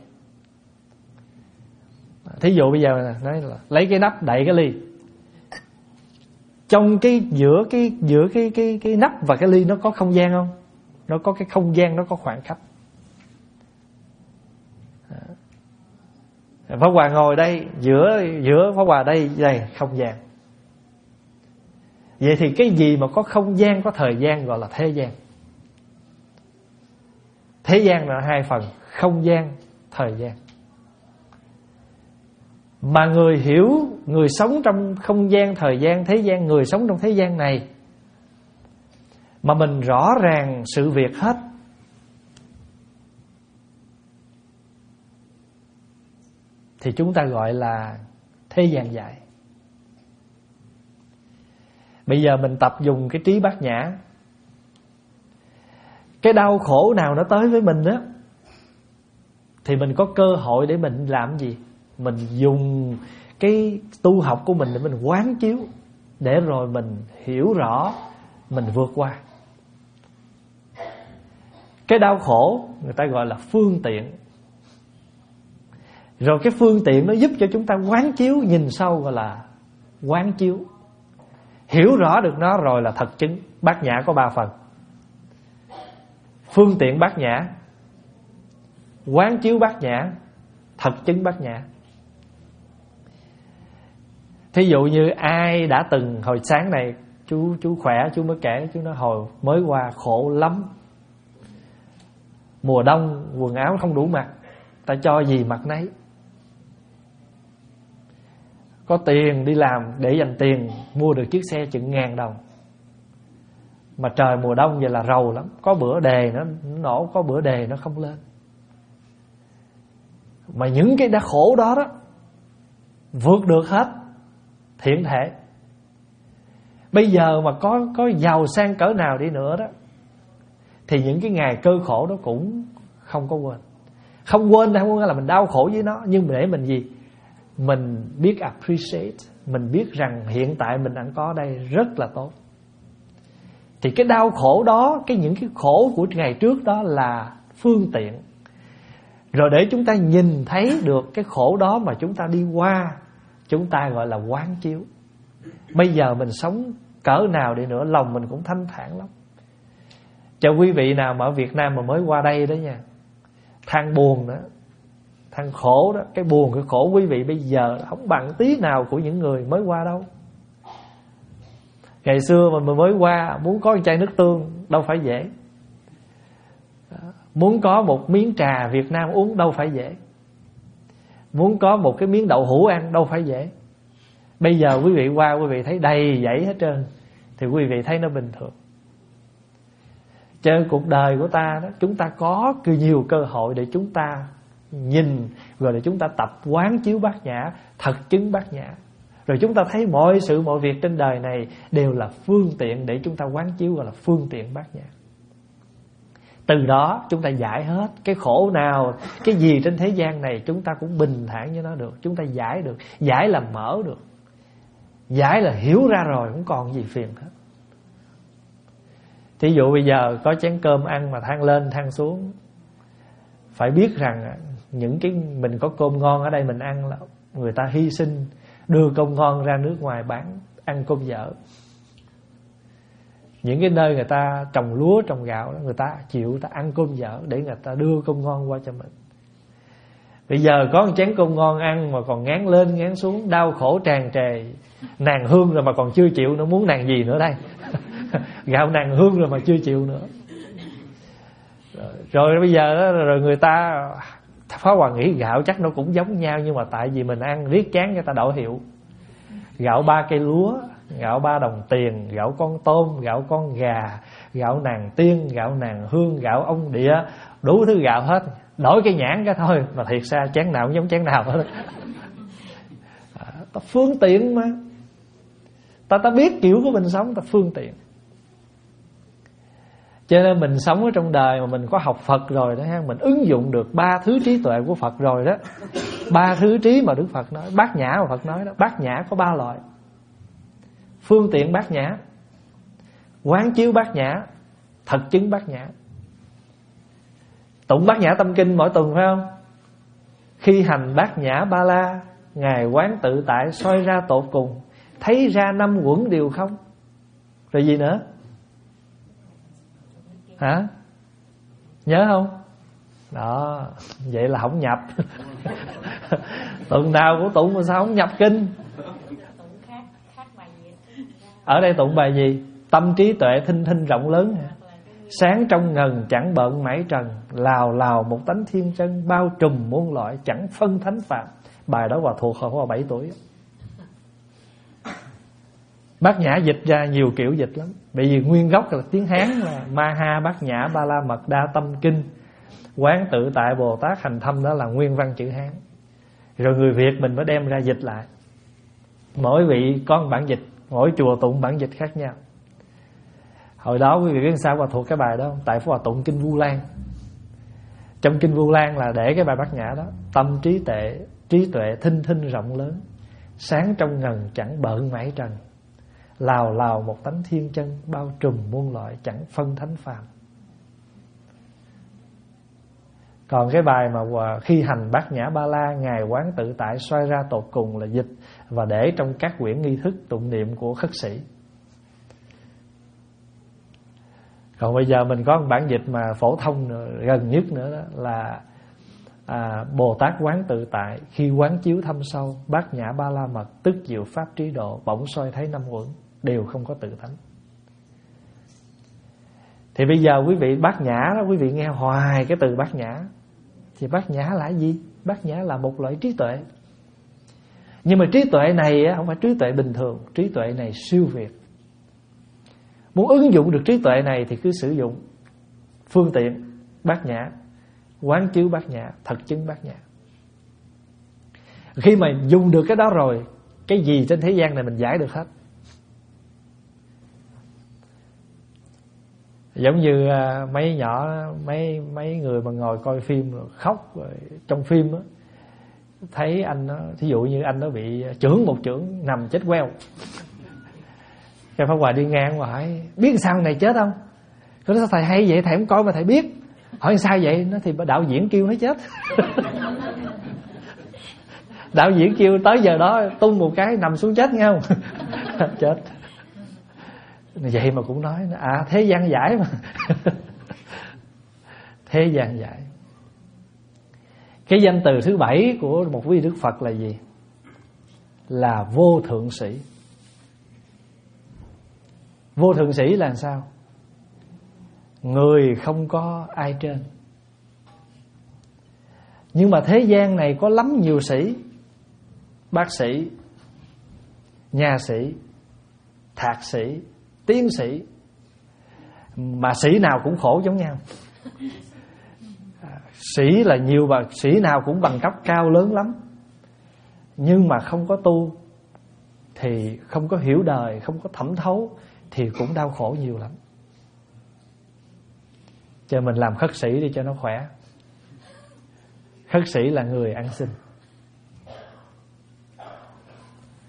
Thí dụ bây giờ nói là lấy cái nắp đậy cái ly. Trong cái giữa cái giữa cái cái cái nắp và cái ly nó có không gian không? Nó có cái không gian, nó có khoảng cách. Pháp Hòa ngồi đây, giữa giữa Pháp Hòa đây, đây không gian. Vậy thì cái gì mà có không gian, có thời gian gọi là thế gian. Thế gian là hai phần, không gian, thời gian. Mà người hiểu, người sống trong không gian, thời gian, thế gian, người sống trong thế gian này mà mình rõ ràng sự việc hết, thì chúng ta gọi là thế gian giải. Bây giờ mình tập dùng cái trí bát nhã. Cái đau khổ nào nó tới với mình á, thì mình có cơ hội để mình làm gì? Mình dùng cái tu học của mình để mình quán chiếu, để rồi mình hiểu rõ, mình vượt qua. Cái đau khổ người ta gọi là phương tiện. Rồi cái phương tiện nó giúp cho chúng ta quán chiếu, nhìn sâu gọi là quán chiếu. Hiểu rõ được nó rồi là thật chứng. Bát nhã có ba phần: phương tiện bát nhã, quán chiếu bát nhã, thật chứng bát nhã. Thí dụ như ai đã từng, hồi sáng này chú chú khỏe, chú mới kể, chú nói hồi mới qua khổ lắm. Mùa đông quần áo không đủ mặc, ta cho gì mặc nấy. Có tiền đi làm để dành tiền mua được chiếc xe chừng ngàn đồng, mà trời mùa đông vậy là rầu lắm. Có bữa đề nó nổ, có bữa đề nó không lên. Mà những cái đã khổ đó đó vượt được hết, thiện thể. Bây giờ mà có có giàu sang cỡ nào đi nữa đó, thì những cái ngày cơ khổ đó cũng không có quên. Không quên đâu, không có là mình đau khổ với nó, nhưng để mình gì? Mình biết appreciate, mình biết rằng hiện tại mình đang có đây rất là tốt. Thì cái đau khổ đó, cái những cái khổ của ngày trước đó là phương tiện. Rồi để chúng ta nhìn thấy được cái khổ đó mà chúng ta đi qua, chúng ta gọi là quán chiếu. Bây giờ mình sống cỡ nào đi nữa, lòng mình cũng thanh thản lắm. Cho quý vị nào mà ở Việt Nam mà mới qua đây đó nha, than buồn đó, than khổ đó, cái buồn cái khổ quý vị bây giờ không bằng tí nào của những người mới qua đâu. Ngày xưa mình mới qua, muốn có một chai nước tương đâu phải dễ, muốn có một miếng trà Việt Nam uống đâu phải dễ, muốn có một cái miếng đậu hũ ăn đâu phải dễ. Bây giờ quý vị qua, quý vị thấy đầy dãy hết trơn, thì quý vị thấy nó bình thường. Trên cuộc đời của ta đó, chúng ta có nhiều cơ hội để chúng ta nhìn, rồi để chúng ta tập quán chiếu bát nhã, thật chứng bát nhã. Rồi chúng ta thấy mọi sự mọi việc trên đời này đều là phương tiện để chúng ta quán chiếu, gọi là phương tiện bát nhã. Từ đó chúng ta giải hết cái khổ nào, cái gì trên thế gian này chúng ta cũng bình thản với nó được. Chúng ta giải được, giải là mở được, giải là hiểu ra rồi, không còn gì phiền hết. Thí dụ bây giờ có chén cơm ăn mà than lên than xuống, phải biết rằng những cái mình có cơm ngon ở đây mình ăn là người ta hy sinh đưa cơm ngon ra nước ngoài bán, ăn cơm dở. Những cái nơi người ta trồng lúa trồng gạo đó, người ta chịu người ta ăn cơm dở để người ta đưa cơm ngon qua cho mình. Bây giờ có một chén cơm ngon ăn mà còn ngán lên ngán xuống, đau khổ tràn trề, nàng hương rồi mà còn chưa chịu nữa, muốn nàng gì nữa đây? Gạo nàng hương rồi mà chưa chịu nữa. Rồi, rồi bây giờ đó, rồi người ta Pháp Hòa nghĩ gạo chắc nó cũng giống nhau, nhưng mà tại vì mình ăn riết chán người ta đổi hiệu. Gạo ba cây lúa, gạo ba đồng tiền, gạo con tôm, gạo con gà, gạo nàng tiên, gạo nàng hương, gạo ông địa, đủ thứ gạo hết. Đổi cái nhãn cái thôi mà thiệt ra chén nào cũng giống chén nào hết. À, ta phương tiện mà. Ta ta biết kiểu của mình sống, ta phương tiện. Cho nên mình sống ở trong đời mà mình có học Phật rồi đó ha, mình ứng dụng được ba thứ trí tuệ của Phật rồi đó. Ba thứ trí mà Đức Phật nói, bát nhã mà Phật nói đó. Bát nhã có ba loại: phương tiện bát nhã, quán chiếu bát nhã, thật chứng bát nhã. Tụng bát nhã tâm kinh mỗi tuần phải không? Khi hành bát nhã ba la, Ngài quán tự tại soi ra tột cùng, thấy ra năm uẩn đều không. Rồi gì nữa? Hả? Nhớ không? Đó, vậy là không nhập. Tuần nào cũng tụng mà sao không nhập kinh? Ở đây tụng bài gì? Tâm trí tuệ thinh thinh rộng lớn hả? Sáng trong ngần chẳng bợn mãi trần, lào lào một tánh thiên chân, bao trùm muôn loại chẳng phân thánh phạm. Bài đó Hòa thuộc hồi Hòa bảy tuổi. Bát nhã dịch ra nhiều kiểu dịch lắm. Bởi vì nguyên gốc là tiếng Hán là Ma Ha Bát Nhã Ba La Mật Đa Tâm Kinh, Quán Tự Tại Bồ Tát Hành Thâm, đó là nguyên văn chữ Hán. Rồi người Việt mình mới đem ra dịch lại. Mỗi vị có một bản dịch, mỗi chùa tụng bản dịch khác nhau. Hồi đó quý vị biết sao Hòa thuộc cái bài đó không? Tại Pháp Hòa tụng Kinh Vu Lan. Trong Kinh Vu Lan là để cái bài Bát Nhã đó. Tâm trí tuệ, trí tuệ thinh thinh rộng lớn, sáng trong ngần chẳng bợn mãi trần, lào lào một tánh thiên chân, bao trùm muôn loại chẳng phân thánh phàm. Còn cái bài mà khi hành bát nhã ba la, Ngài quán tự tại soi ra tột cùng là dịch và để trong các quyển nghi thức tụng niệm của khất sĩ. Còn bây giờ mình có một bản dịch mà phổ thông nữa, gần nhất nữa đó là à, Bồ Tát quán tự tại, khi quán chiếu thâm sâu, bát nhã ba la mật, tức diệu pháp trí độ, bỗng soi thấy năm uẩn đều không có tự tánh. Thì bây giờ quý vị bát nhã đó, quý vị nghe hoài cái từ bát nhã. Thì bát nhã là gì? Bát nhã là một loại trí tuệ. Nhưng mà trí tuệ này không phải trí tuệ bình thường, trí tuệ này siêu việt. Muốn ứng dụng được trí tuệ này thì cứ sử dụng phương tiện bát nhã, quán chiếu bát nhã, thật chứng bát nhã. Khi mà dùng được cái đó rồi, cái gì trên thế gian này mình giải được hết. Giống như mấy nhỏ, mấy mấy người mà ngồi coi phim rồi khóc rồi, trong phim đó, thấy anh đó, thí dụ như anh đó bị chưởng một chưởng nằm chết queo. Cái Pháp Hòa đi ngang và hỏi biết sao này chết không? Cái đó sao thầy hay vậy, thầy không coi mà thầy biết. Hỏi sao vậy? Nó thì đạo diễn kêu nó chết. Đạo diễn kêu tới giờ đó tung một cái nằm xuống chết nghe không? Chết. Vậy mà cũng nói à thế gian giải mà. Thế gian giải. Cái danh từ thứ bảy của một vị Đức Phật là gì? Là vô thượng sĩ. Vô thượng sĩ là sao? Người không có ai trên. Nhưng mà thế gian này có lắm nhiều sĩ, bác sĩ, nhà sĩ, thạc sĩ, tiến sĩ, mà sĩ nào cũng khổ giống nhau. Sĩ là nhiều, và sĩ nào cũng bằng cấp cao lớn lắm, nhưng mà không có tu thì không có hiểu đời, không có thẩm thấu thì cũng đau khổ nhiều lắm. Cho mình làm khất sĩ đi cho nó khỏe. Khất sĩ là người ăn xin.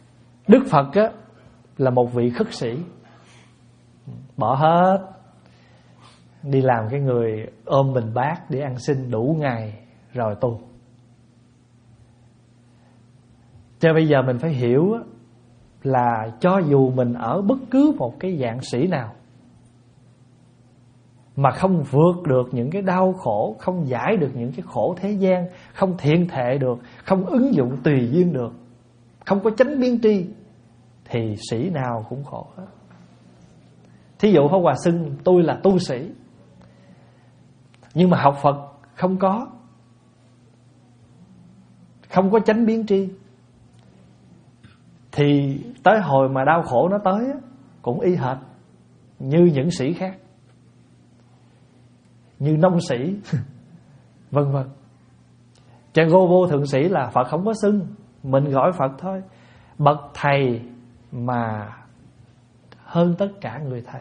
Đức Phật á, là một vị khất sĩ, bỏ hết đi làm cái người ôm bình bát để ăn xin đủ ngày rồi tu. Cho bây giờ mình phải hiểu là cho dù mình ở bất cứ một cái dạng sĩ nào mà không vượt được những cái đau khổ, không giải được những cái khổ thế gian, không thiện thệ được, không ứng dụng tùy duyên được, không có chánh biến tri, thì sĩ nào cũng khổ hết. Thí dụ Pháp Hòa xưng tôi là tu sĩ, nhưng mà học Phật không có, không có chánh biến tri, thì tới hồi mà đau khổ nó tới cũng y hệt như những sĩ khác, như nông sĩ vân vân. Cha Ngô Vô Thượng Sĩ là Phật không có xưng, mình gọi Phật thôi. Bậc thầy mà hơn tất cả người thầy.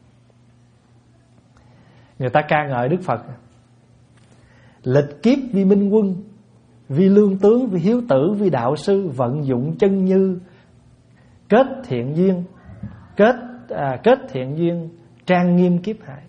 Người ta ca ngợi Đức Phật: lịch kiếp vi minh quân, vi lương tướng, vi hiếu tử, vi đạo sư, vận dụng chân như, kết thiện duyên, kết à, kết thiện duyên, trang nghiêm kiếp hại.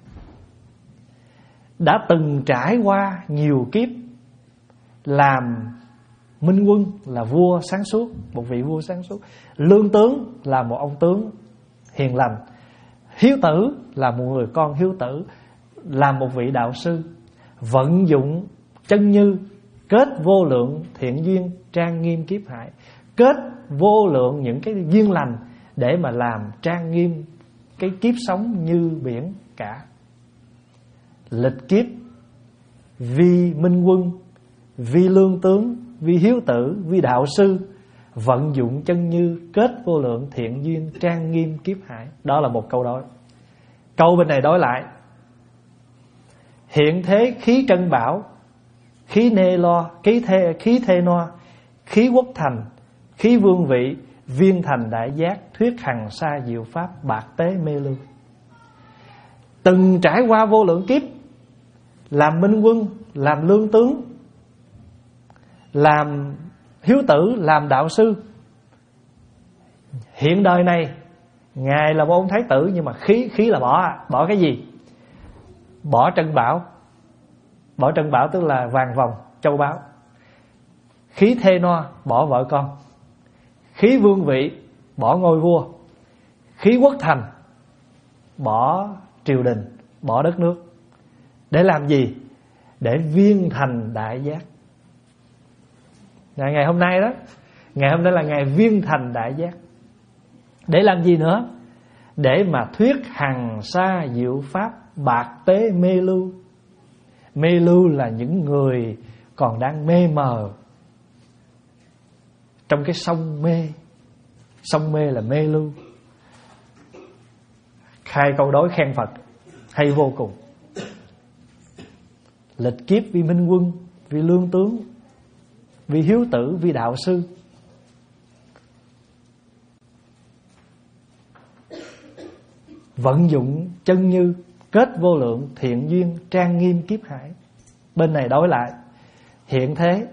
Đã từng trải qua nhiều kiếp làm minh quân, là vua sáng suốt, một vị vua sáng suốt. Lương tướng là một ông tướng hiền lành. Hiếu tử là một người con hiếu tử, làm một vị đạo sư. Vận dụng chân như, kết vô lượng thiện duyên, trang nghiêm kiếp hại. Kết vô lượng những cái duyên lành để mà làm trang nghiêm cái kiếp sống như biển cả. Lịch kiếp vi minh quân, vi lương tướng, vi hiếu tử, vi đạo sư, vận dụng chân như, kết vô lượng thiện duyên, trang nghiêm kiếp hại. Đó là một câu đối. Câu bên này đối lại: hiện thế khí trân bảo, khí nê lo, khí thê, khí thê no, khí quốc thành, khí vương vị, viên thành đại giác, thuyết hằng sa diệu pháp, bạc tế mê lưu. Từng trải qua vô lượng kiếp, làm minh quân, làm lương tướng, làm hiếu tử, làm đạo sư. Hiện đời này Ngài là một ông thái tử, nhưng mà khí khí là bỏ bỏ cái gì? Bỏ trân bảo. Bỏ trân bảo tức là vàng vòng, châu báu. Khí thê no, bỏ vợ con. Khí vương vị, bỏ ngôi vua. Khí quốc thành, bỏ triều đình, bỏ đất nước. Để làm gì? Để viên thành đại giác. Ngày, ngày hôm nay đó, ngày hôm nay là ngày viên thành đại giác. Để làm gì nữa? Để mà thuyết hằng sa diệu pháp, bạc tế mê lưu. Mê lưu là những người còn đang mê mờ trong cái sông mê. Sông mê là mê lưu. Hai câu đối khen Phật hay vô cùng. Lịch kiếp vi minh quân, vi lương tướng, vi hiếu tử, vi đạo sư. Vận dụng chân như, kết vô lượng thiện duyên, trang nghiêm kiếp hải. Bên này đối lại: hiện thế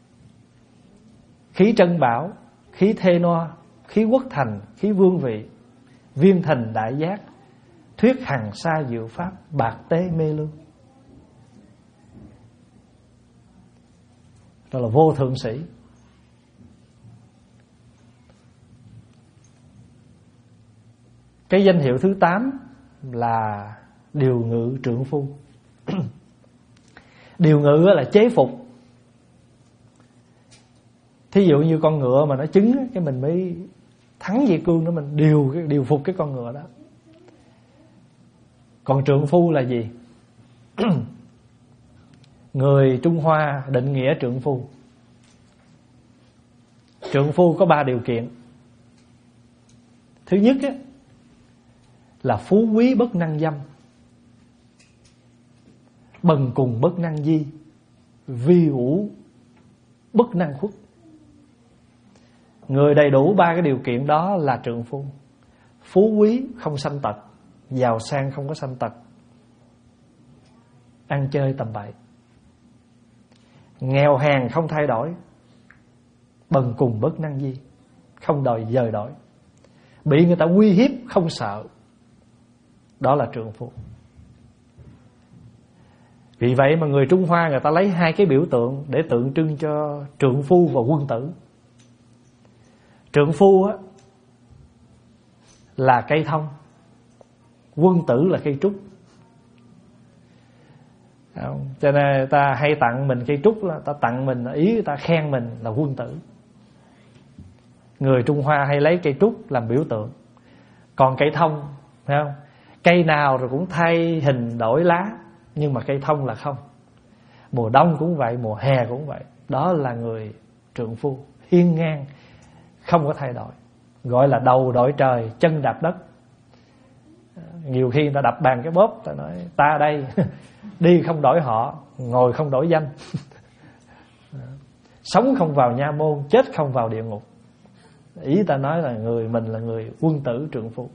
khí trân bảo, khí thê no, khí quốc thành, khí vương vị, viên thành đại giác, thuyết hằng sa diệu pháp, bạc tế mê lưu. Đó là vô thượng sĩ. Cái danh hiệu thứ tám là điều ngự trượng phu. Điều ngự là chế phục. Thí dụ như con ngựa mà nó trứng, cái mình mới thắng dây cương đó, mình điều điều phục cái con ngựa đó. Còn trượng phu là gì? Người Trung Hoa định nghĩa trượng phu. Trượng phu có ba điều kiện. Thứ nhất á, là phú quý bất năng dâm, bần cùng bất năng di, vi ủ bất năng khuất. Người đầy đủ ba cái điều kiện đó là trượng phu. Phú quý không sanh tật, giàu sang không có sanh tật, ăn chơi tầm bậy. Nghèo hèn không thay đổi, bần cùng bất năng di, không đòi dời đổi. Bị người ta uy hiếp không sợ, đó là trượng phu. Vì vậy mà người Trung Hoa người ta lấy hai cái biểu tượng để tượng trưng cho trượng phu và quân tử. Trượng phu á là cây thông, quân tử là cây trúc. Cho nên ta hay tặng mình cây trúc là ta tặng mình, ý ta khen mình là quân tử. Người Trung Hoa hay lấy cây trúc làm biểu tượng. Còn cây thông, thấy không? Cây nào rồi cũng thay hình đổi lá, nhưng mà cây thông là không. Mùa đông cũng vậy, mùa hè cũng vậy. Đó là người trượng phu, hiên ngang, không có thay đổi. Gọi là đầu đội trời, chân đạp đất. Nhiều khi ta đập bàn cái bóp, ta nói ta đây đi không đổi họ, ngồi không đổi danh. Sống không vào nha môn, chết không vào địa ngục. Ý ta nói là người mình là người quân tử trượng phu.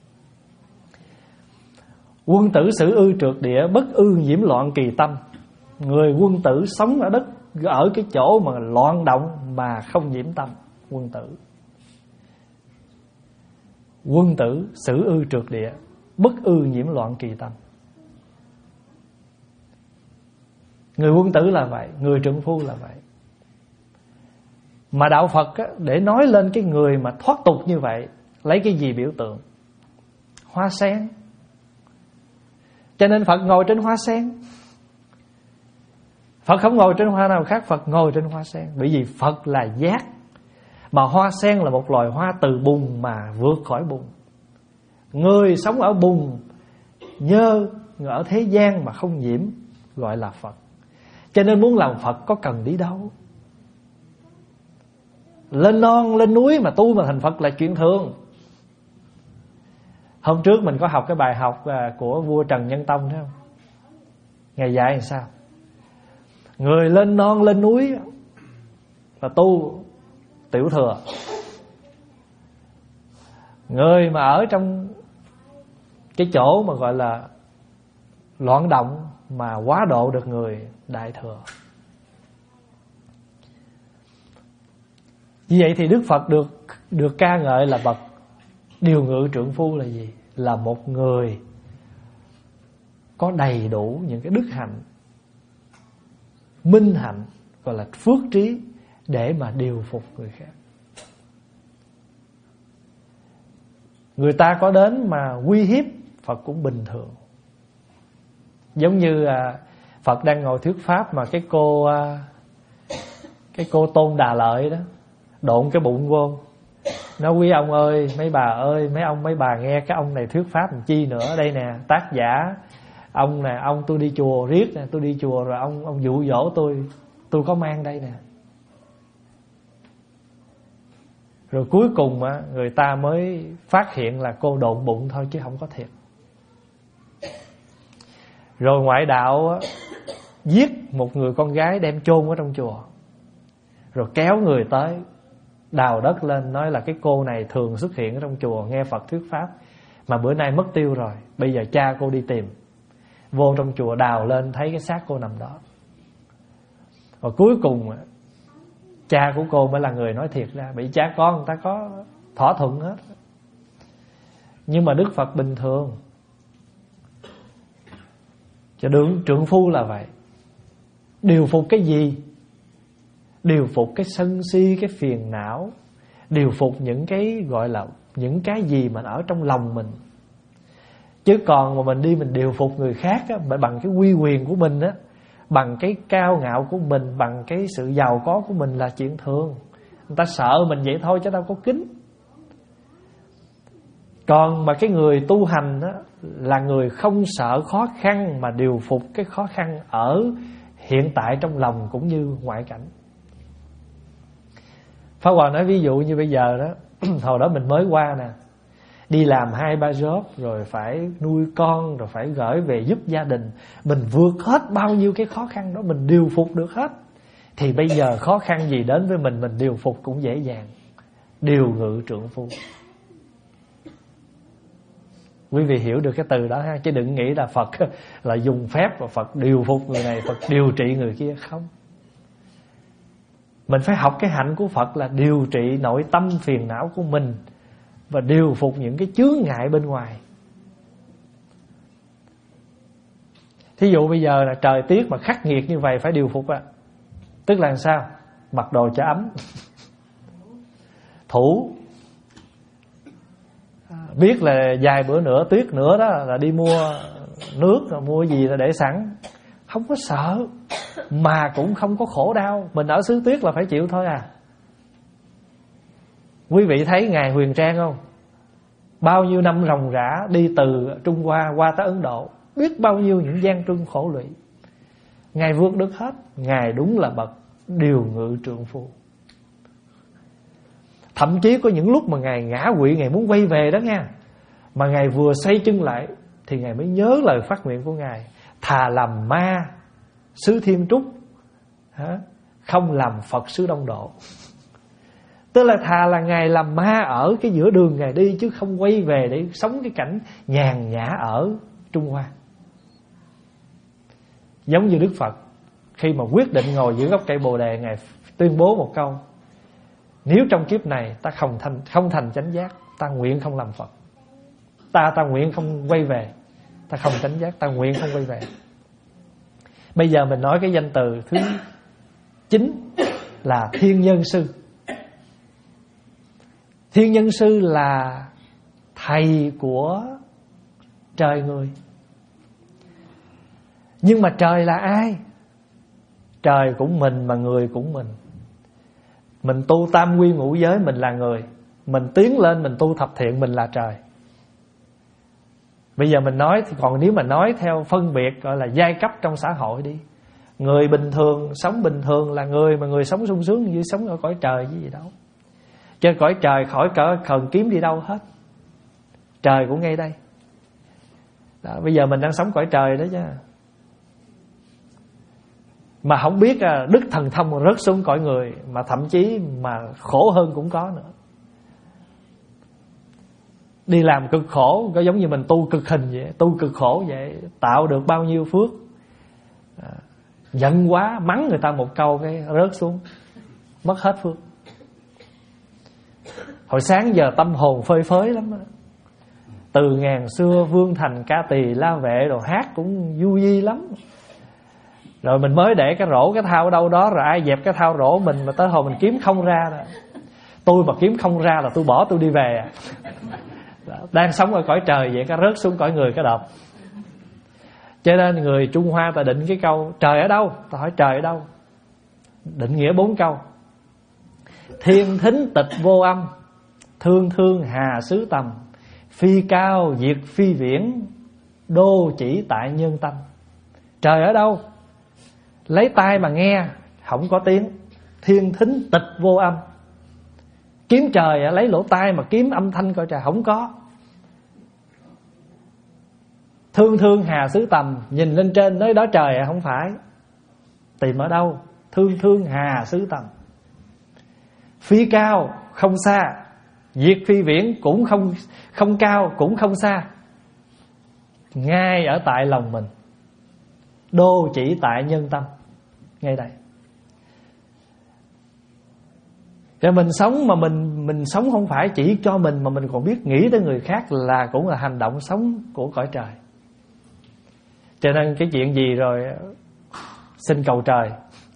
Quân tử xử ư trượt địa, bất ư nhiễm loạn kỳ tâm. Người quân tử sống ở đất, ở cái chỗ mà loạn động mà không nhiễm tâm. Quân tử Quân tử xử ư trượt địa, bất ư nhiễm loạn kỳ tâm. Người quân tử là vậy, người trượng phu là vậy. Mà đạo Phật á, để nói lên cái người mà thoát tục như vậy, lấy cái gì biểu tượng? Hoa sen. Cho nên Phật ngồi trên hoa sen. Phật không ngồi trên hoa nào khác, Phật ngồi trên hoa sen. Bởi vì Phật là giác. Mà hoa sen là một loài hoa từ bùn mà vượt khỏi bùn. Người sống ở bùn nhơ, ở thế gian mà không nhiễm, gọi là Phật. Cho nên muốn làm Phật có cần đi đâu? Lên non, lên núi mà tu mà thành Phật là chuyện thường. Hôm trước mình có học cái bài học của vua Trần Nhân Tông, thấy không? Ngài dạy làm sao? Người lên non, lên núi là tu tiểu thừa. Người mà ở trong cái chỗ mà gọi là loạn động mà quá độ được người đại thừa. Như vậy thì Đức Phật được được ca ngợi là bậc điều ngự trượng phu là gì? Là một người có đầy đủ những cái đức hạnh, minh hạnh, gọi là phước trí, để mà điều phục người khác. Người ta có đến mà uy hiếp Phật cũng bình thường. Giống như à, Phật đang ngồi thuyết pháp mà cái cô à, cái cô Tôn Đà Lợi đó độn cái bụng vô, nói quý ông ơi, mấy bà ơi, mấy ông mấy bà nghe cái ông này thuyết pháp làm chi nữa. Đây nè, tác giả ông nè, ông tôi đi chùa riết nè, tôi đi chùa rồi ông ông dụ dỗ tôi, tôi có mang đây nè. Rồi cuối cùng á, người ta mới phát hiện là cô độn bụng thôi chứ không có thiệt. Rồi ngoại đạo á, giết một người con gái đem chôn ở trong chùa, rồi kéo người tới đào đất lên, nói là cái cô này thường xuất hiện ở trong chùa nghe Phật thuyết pháp, mà bữa nay mất tiêu rồi, bây giờ cha cô đi tìm. Vô trong chùa đào lên thấy cái xác cô nằm đó. Rồi cuối cùng cha của cô mới là người nói thiệt ra, bị cha con người ta có thỏa thuận hết. Nhưng mà Đức Phật bình thường. Cho đường trượng phu là vậy. Điều phục cái gì? Điều phục cái sân si, cái phiền não, điều phục những cái gọi là những cái gì mà ở trong lòng mình. Chứ còn mà mình đi mình điều phục người khác á, bằng cái uy quyền của mình á, bằng cái cao ngạo của mình, bằng cái sự giàu có của mình là chuyện thường. Người ta sợ mình vậy thôi chứ đâu có kính. Còn mà cái người tu hành á, là người không sợ khó khăn mà điều phục cái khó khăn ở hiện tại trong lòng cũng như ngoại cảnh. Pháp Hòa nói ví dụ như bây giờ đó, hồi đó mình mới qua nè, đi làm hai ba job, rồi phải nuôi con, rồi phải gửi về giúp gia đình. Mình vượt hết bao nhiêu cái khó khăn đó, mình điều phục được hết. Thì bây giờ khó khăn gì đến với mình, mình điều phục cũng dễ dàng. Điều ngự trượng phu. Quý vị hiểu được cái từ đó ha, chứ đừng nghĩ là Phật là dùng phép và Phật điều phục người này, Phật điều trị người kia. Không. Mình phải học cái hạnh của Phật là điều trị nội tâm phiền não của mình và điều phục những cái chướng ngại bên ngoài. Thí dụ bây giờ là trời tiết mà khắc nghiệt như vậy phải điều phục á. Tức là sao? Mặc đồ cho ấm. Thủ. Biết là vài bữa nữa tuyết nữa đó là đi mua nước rồi mua gì là để sẵn. Không có sợ, mà cũng không có khổ đau. Mình ở xứ tuyết là phải chịu thôi à. Quý vị thấy Ngài Huyền Trang không? Bao nhiêu năm ròng rã đi từ Trung Hoa qua tới Ấn Độ, biết bao nhiêu những gian truân khổ lụy, Ngài vượt được hết. Ngài đúng là bậc điều ngự trượng phu. Thậm chí có những lúc mà Ngài ngã quỵ, Ngài muốn quay về đó nha, mà Ngài vừa xoay chân lại thì Ngài mới nhớ lời phát nguyện của Ngài: thà làm ma xứ Thiên Trúc, không làm Phật xứ Đông Độ. Tức là thà là Ngài làm ma ở cái giữa đường Ngài đi, chứ không quay về để sống cái cảnh nhàn nhã ở Trung Hoa. Giống như Đức Phật, khi mà quyết định ngồi giữa gốc cây Bồ Đề, Ngài tuyên bố một câu: nếu trong kiếp này ta không thành không thành chánh giác, ta nguyện không làm Phật. Ta ta nguyện không quay về. Ta không chánh giác, ta nguyện không quay về. Bây giờ mình nói cái danh từ thứ chín là Thiên Nhân Sư. Thiên Nhân Sư là thầy của trời người. Nhưng mà trời là ai? Trời cũng mình mà người cũng mình. Mình tu tam quy ngũ giới, mình là người. Mình tiến lên, mình tu thập thiện, mình là trời. Bây giờ mình nói, còn nếu mà nói theo phân biệt gọi là giai cấp trong xã hội đi, người bình thường, sống bình thường là người, mà người sống sung sướng như sống ở cõi trời chứ gì đâu. Trên cõi trời khỏi cỡ khờn kiếm đi đâu hết. Trời cũng ngay đây đó. Bây giờ mình đang sống cõi trời đó chứ, mà không biết à, đức thần thông mà rớt xuống cõi người, mà thậm chí mà khổ hơn cũng có nữa. Đi làm cực khổ, có giống như mình tu cực hình vậy, tu cực khổ vậy, tạo được bao nhiêu phước, à, giận quá mắng người ta một câu cái rớt xuống, mất hết phước. Hồi sáng giờ tâm hồn phơi phới lắm đó. Từ ngàn xưa Vương Thành Ca Tỳ La Vệ đồ hát cũng vui di lắm. Rồi mình mới để cái rổ cái thao đâu đó, rồi ai dẹp cái thao rổ mình, mà tới hồi mình kiếm không ra đó. Tôi mà kiếm không ra là tôi bỏ, tôi đi về à. Đang sống ở cõi trời vậy, cái rớt xuống cõi người cái đợp. Cho nên người Trung Hoa ta định cái câu trời ở đâu? Ta hỏi trời ở đâu? Định nghĩa bốn câu: thiên thính tịch vô âm, thương thương hà xứ tầm, phi cao diệt phi viễn, đô chỉ tại nhân tâm. Trời ở đâu? Lấy tai mà nghe không có tiếng, thiên thính tịch vô âm. Kiếm trời lấy lỗ tai mà kiếm âm thanh coi trời không có. Thương thương hà xứ tầm, nhìn lên trên nói đó trời không phải. Tìm ở đâu? Thương thương hà xứ tầm. Phi cao không xa, diệt phi viễn cũng không không cao cũng không xa, ngay ở tại lòng mình, đô chỉ tại nhân tâm, ngay đây. Cho mình sống mà mình mình sống không phải chỉ cho mình, mà mình còn biết nghĩ tới người khác, là cũng là hành động sống của cõi trời. Cho nên cái chuyện gì rồi xin cầu trời.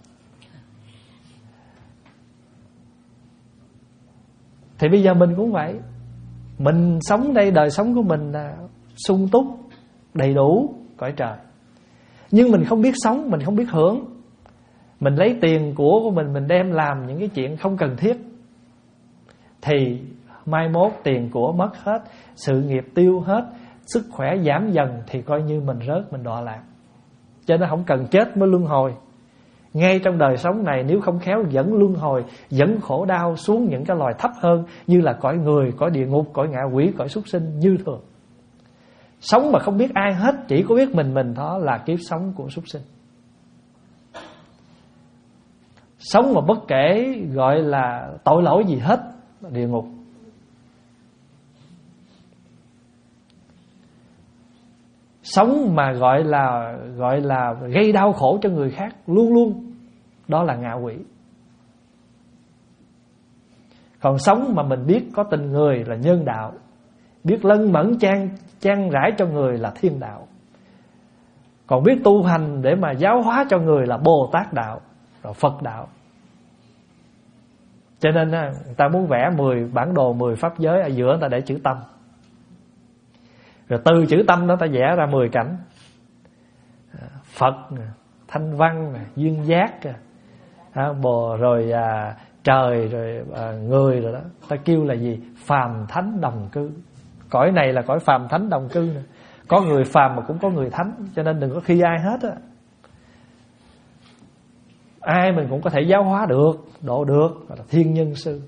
Thì bây giờ mình cũng vậy. Mình sống đây, đời sống của mình là sung túc, đầy đủ cõi trời. Nhưng mình không biết sống, mình không biết hưởng. Mình lấy tiền của của mình, mình đem làm những cái chuyện không cần thiết, thì mai mốt tiền của mất hết, sự nghiệp tiêu hết, sức khỏe giảm dần, thì coi như mình rớt, mình đọa lạc. Cho nên không cần chết mới luân hồi. Ngay trong đời sống này nếu không khéo dẫn luân hồi, dẫn khổ đau xuống những cái loài thấp hơn, như là cõi người, cõi địa ngục, cõi ngạ quỷ, cõi súc sinh như thường. Sống mà không biết ai hết, chỉ có biết mình mình, đó là kiếp sống của súc sinh. Sống mà bất kể gọi là tội lỗi gì hết, địa ngục. Sống mà gọi là gọi là gây đau khổ cho người khác luôn luôn, đó là ngạ quỷ. Còn sống mà mình biết có tình người là nhân đạo, biết lân mẫn chan chan rãi cho người là thiên đạo. Còn biết tu hành để mà giáo hóa cho người là Bồ Tát đạo, rồi Phật đạo. Cho nên người ta muốn vẽ mười bản đồ mười pháp giới, ở giữa người ta để chữ tâm. Rồi từ chữ tâm đó ta vẽ ra mười cảnh. Phật, thanh văn, duyên giác, bồ rồi à, trời, rồi à, người rồi đó. Ta kêu là gì? Phàm thánh đồng cư. Cõi này là cõi phàm thánh đồng cư nè. Có người phàm mà cũng có người thánh. Cho nên đừng có khi ai hết á. Ai mình cũng có thể giáo hóa được, độ được, gọi là thiên nhân sư.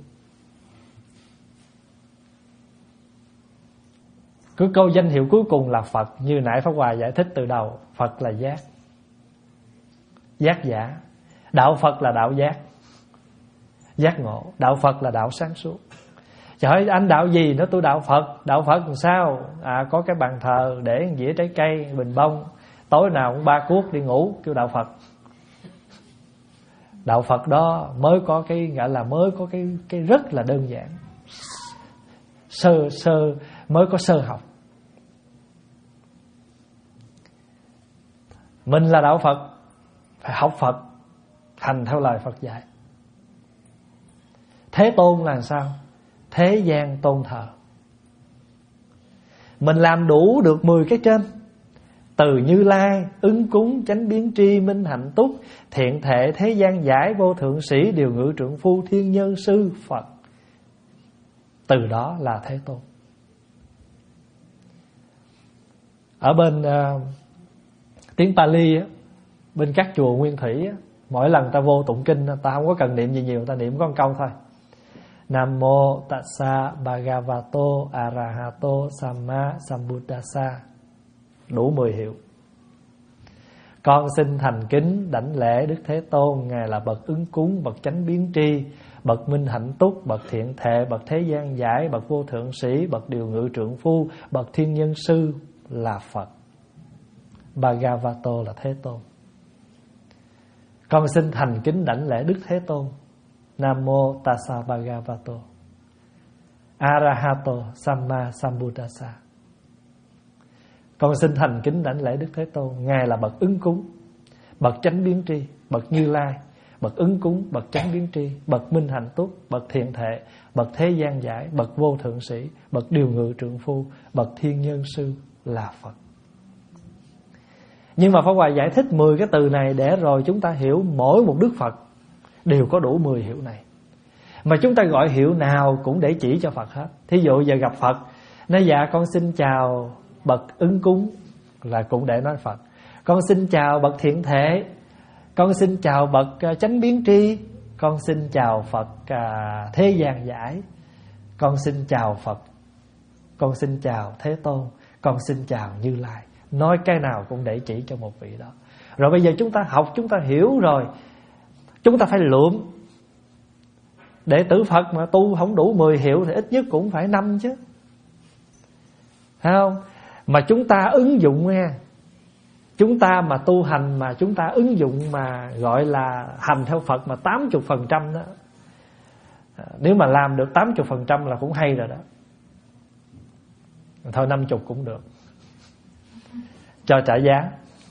Cứ câu danh hiệu cuối cùng là Phật. Như nãy Pháp Hòa giải thích từ đầu, Phật là giác, giác giả. Đạo Phật là đạo giác, giác ngộ. Đạo Phật là đạo sáng suốt. Trời ơi, anh đạo gì? Nó tôi đạo Phật. Đạo Phật làm sao? À, có cái bàn thờ để dĩa trái cây, bình bông, tối nào cũng ba cuốc đi ngủ, kêu đạo Phật. Đạo Phật đó mới có cái gọi là mới có cái cái rất là đơn giản, sơ sơ mới có sơ học. Mình là đạo Phật, phải học Phật, hành theo lời Phật dạy. Thế Tôn là sao? Thế gian tôn thờ. Mình làm đủ được mười cái trên, từ Như Lai, ứng cúng, chánh biến tri, minh hạnh túc, thiện thệ, thế gian giải, vô thượng sĩ, điều ngự trượng phu, thiên nhân sư, Phật. Từ đó là Thế Tôn. Ở bên uh, tiếng Pali á, bên các chùa Nguyên Thủy á, mỗi lần ta vô tụng kinh, ta không có cần niệm gì nhiều, ta niệm có một câu thôi. Nam mô tassa bhagavato arahato samma sambuddhassa. Đủ mười hiệu. Con xin thành kính đảnh lễ Đức Thế Tôn. Ngài là bậc ứng cúng, bậc chánh biến tri, bậc minh hạnh túc, bậc thiện thệ, bậc thế gian giải, bậc vô thượng sĩ, bậc điều ngự trượng phu, bậc thiên nhân sư là Phật. Bhagavato là Thế Tôn. Con xin thành kính đảnh lễ Đức Thế Tôn. Nam mô tassa bhagavato arahato samma sambuddhassa. Con xin thành kính đảnh lễ Đức Thế Tôn. Ngài là bậc ứng cúng, bậc chánh biến tri, bậc Như Lai, bậc ứng cúng, bậc chánh biến tri, bậc minh hạnh túc, bậc thiện thệ, bậc thế gian giải, bậc vô thượng sĩ, bậc điều ngự trượng phu, bậc thiên nhân sư là Phật. Nhưng mà Pháp Hòa giải thích mười cái từ này để rồi chúng ta hiểu mỗi một Đức Phật đều có đủ mười hiệu này. Mà chúng ta gọi hiệu nào cũng để chỉ cho Phật hết. Thí dụ giờ gặp Phật, nói dạ con xin chào bậc ứng cúng, là cũng để nói Phật. Con xin chào bậc thiện thể, con xin chào bậc uh, chánh biến tri, con xin chào Phật uh, thế gian giải, con xin chào Phật, con xin chào Thế Tôn, con xin chào Như Lai. Nói cái nào cũng để chỉ cho một vị đó. Rồi bây giờ chúng ta học, chúng ta hiểu rồi, chúng ta phải lượm. Đệ tử Phật mà tu không đủ mười hiệu thì ít nhất cũng phải năm chứ, thấy không? Mà chúng ta ứng dụng nha, chúng ta mà tu hành mà chúng ta ứng dụng mà gọi là hành theo Phật mà tám mươi phần trăm đó, nếu mà làm được tám mươi phần trăm là cũng hay rồi đó. Thôi năm mươi cũng được, cho trả giá.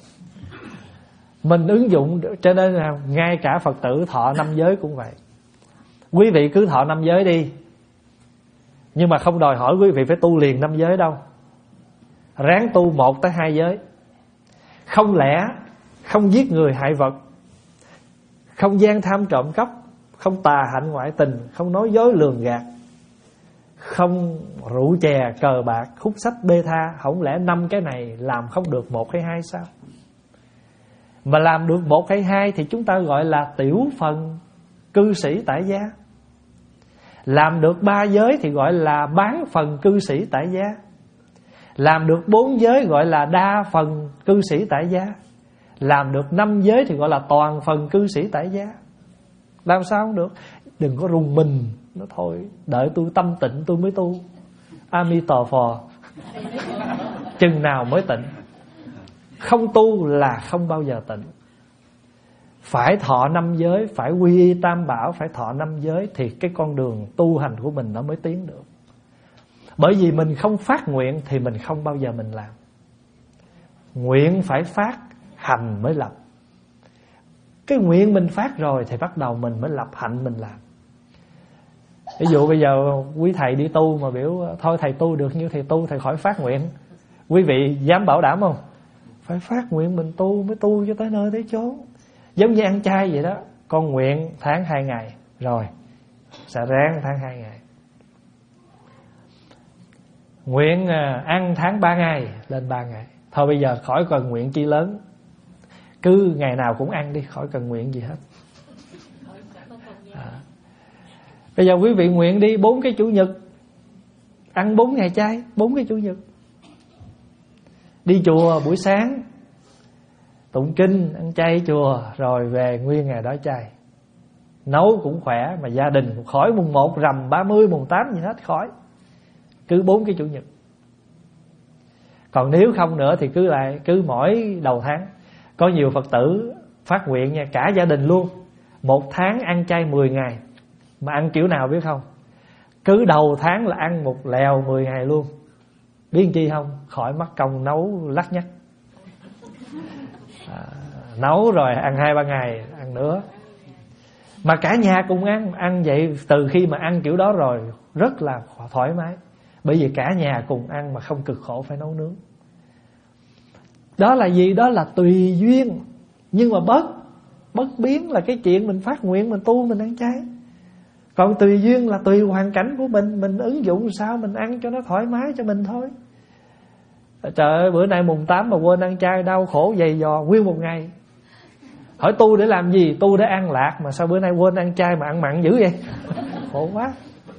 Mình ứng dụng, cho nên là ngay cả Phật tử thọ năm giới cũng vậy. Quý vị cứ thọ năm giới đi, nhưng mà không đòi hỏi quý vị phải tu liền năm giới đâu. Ráng tu một tới hai giới. Không lẽ, không giết người hại vật, không gian tham trộm cắp, không tà hạnh ngoại tình, không nói dối lường gạt, không rượu chè cờ bạc hút sách bê tha. Không lẽ năm cái này làm không được một hay hai sao? Mà làm được một hay hai thì chúng ta gọi là tiểu phần cư sĩ tại gia. Làm được ba giới thì gọi là bán phần cư sĩ tại gia. Làm được bốn giới gọi là đa phần cư sĩ tại gia. Làm được năm giới thì gọi là toàn phần cư sĩ tại gia. Làm sao không được? Đừng có rùng mình. Nó thôi, đợi tôi tâm tịnh tôi mới tu. Amito Phò. Chừng nào mới tịnh? Không tu là không bao giờ tịnh. Phải thọ năm giới, phải quy y tam bảo, phải thọ năm giới thì cái con đường tu hành của mình nó mới tiến được. Bởi vì mình không phát nguyện thì mình không bao giờ mình làm. Nguyện phải phát, hành mới lập. Cái nguyện mình phát rồi thì bắt đầu mình mới lập hạnh mình làm. Ví dụ bây giờ quý thầy đi tu mà biểu thôi thầy tu được như thầy tu, thầy khỏi phát nguyện, quý vị dám bảo đảm không? Phải phát nguyện mình tu mới tu cho tới nơi tới chốn. Giống như ăn chay vậy đó. Con nguyện tháng hai ngày rồi sẽ ráng tháng hai ngày. Nguyện ăn tháng ba ngày lên ba ngày. Thôi bây giờ khỏi cần nguyện chi lớn, cứ ngày nào cũng ăn đi, khỏi cần nguyện gì hết. À. Bây giờ quý vị nguyện đi bốn cái chủ nhật ăn bốn ngày chay, bốn cái chủ nhật. Đi chùa buổi sáng tụng kinh, ăn chay chùa, rồi về nguyên ngày đó chay. Nấu cũng khỏe, mà gia đình cũng khỏi mùng một, rằm, ba mươi, mùng tám gì hết khỏi. Cứ bốn cái chủ nhật. Còn nếu không nữa thì cứ lại cứ mỗi đầu tháng. Có nhiều Phật tử phát nguyện nha, cả gia đình luôn, một tháng ăn chay mười ngày. Mà ăn kiểu nào biết không? Cứ đầu tháng là ăn một lèo mười ngày luôn. Biết chi không? Khỏi mất công nấu lắt nhắt. À, nấu rồi ăn hai ba ngày ăn nữa. Mà cả nhà cùng ăn. Ăn vậy từ khi mà ăn kiểu đó rồi rất là thoải mái. Bởi vì cả nhà cùng ăn mà không cực khổ phải nấu nướng. Đó là gì? Đó là tùy duyên. Nhưng mà bất Bất biến là cái chuyện mình phát nguyện, mình tu, mình ăn chay. Còn tùy duyên là tùy hoàn cảnh của mình. Mình ứng dụng sao mình ăn cho nó thoải mái cho mình thôi. Trời ơi, bữa nay mùng tám mà quên ăn chay, đau khổ dày dò nguyên một ngày. Hỏi tu để làm gì? Tu để ăn lạc. Mà sao bữa nay quên ăn chay mà ăn mặn dữ vậy? Khổ quá.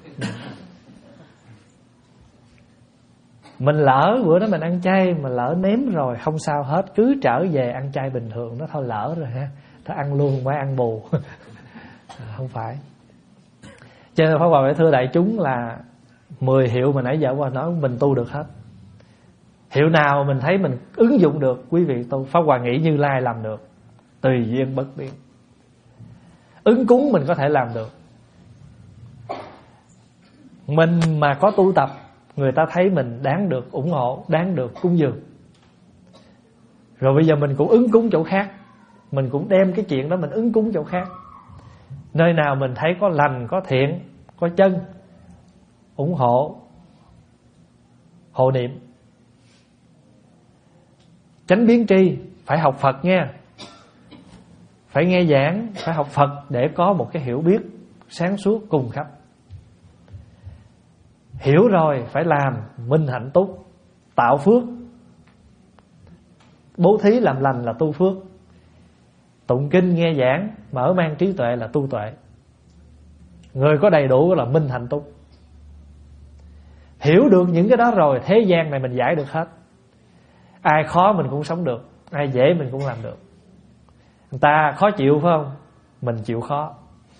Mình lỡ bữa đó mình ăn chay mà lỡ nếm rồi không sao hết, cứ trở về ăn chay bình thường. Nó thôi lỡ rồi ha, thôi ăn luôn, không phải ăn bù. Không phải. Cho nên Pháp Hòa phải thưa đại chúng là mười hiệu mà nãy giờ qua nói mình tu được hết. Hiệu nào mình thấy mình ứng dụng được, quý vị tu. Pháp Hòa nghĩ Như Lai làm được. Tùy duyên bất biến. Ứng cúng mình có thể làm được. Mình mà có tu tập, người ta thấy mình đáng được ủng hộ, đáng được cúng dường. Rồi bây giờ mình cũng ứng cúng chỗ khác. Mình cũng đem cái chuyện đó mình ứng cúng chỗ khác. Nơi nào mình thấy có lành, có thiện, có chân, ủng hộ, hộ niệm. Chánh biến tri, phải học Phật nha. Phải nghe giảng, phải học Phật để có một cái hiểu biết sáng suốt cùng khắp. Hiểu rồi phải làm, minh hạnh túc, tạo phước. Bố thí làm lành là tu phước. Tụng kinh nghe giảng, mở mang trí tuệ là tu tuệ. Người có đầy đủ là minh hạnh túc. Hiểu được những cái đó rồi, thế gian này mình giải được hết. Ai khó mình cũng sống được, ai dễ mình cũng làm được. Người ta khó chịu phải không? Mình chịu khó.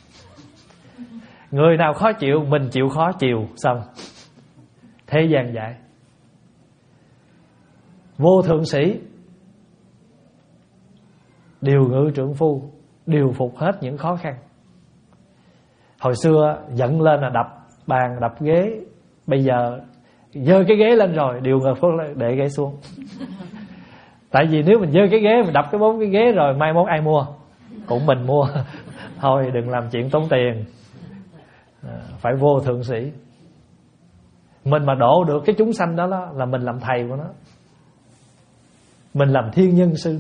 Người nào khó chịu, mình chịu khó chịu. Xong. Thế gian giải. Vô thượng sĩ, điều ngự trượng phu, điều phục hết những khó khăn. Hồi xưa giận lên là đập bàn, đập ghế. Bây giờ giơ cái ghế lên rồi, điều ngự phước để ghế xuống. Tại vì nếu mình giơ cái ghế, mình đập cái bốn cái ghế rồi mai mốt ai mua? Cũng mình mua. Thôi đừng làm chuyện tốn tiền. À, phải vô thượng sĩ. Mình mà độ được cái chúng sanh đó, đó là mình làm thầy của nó. Mình làm thiên nhân sư,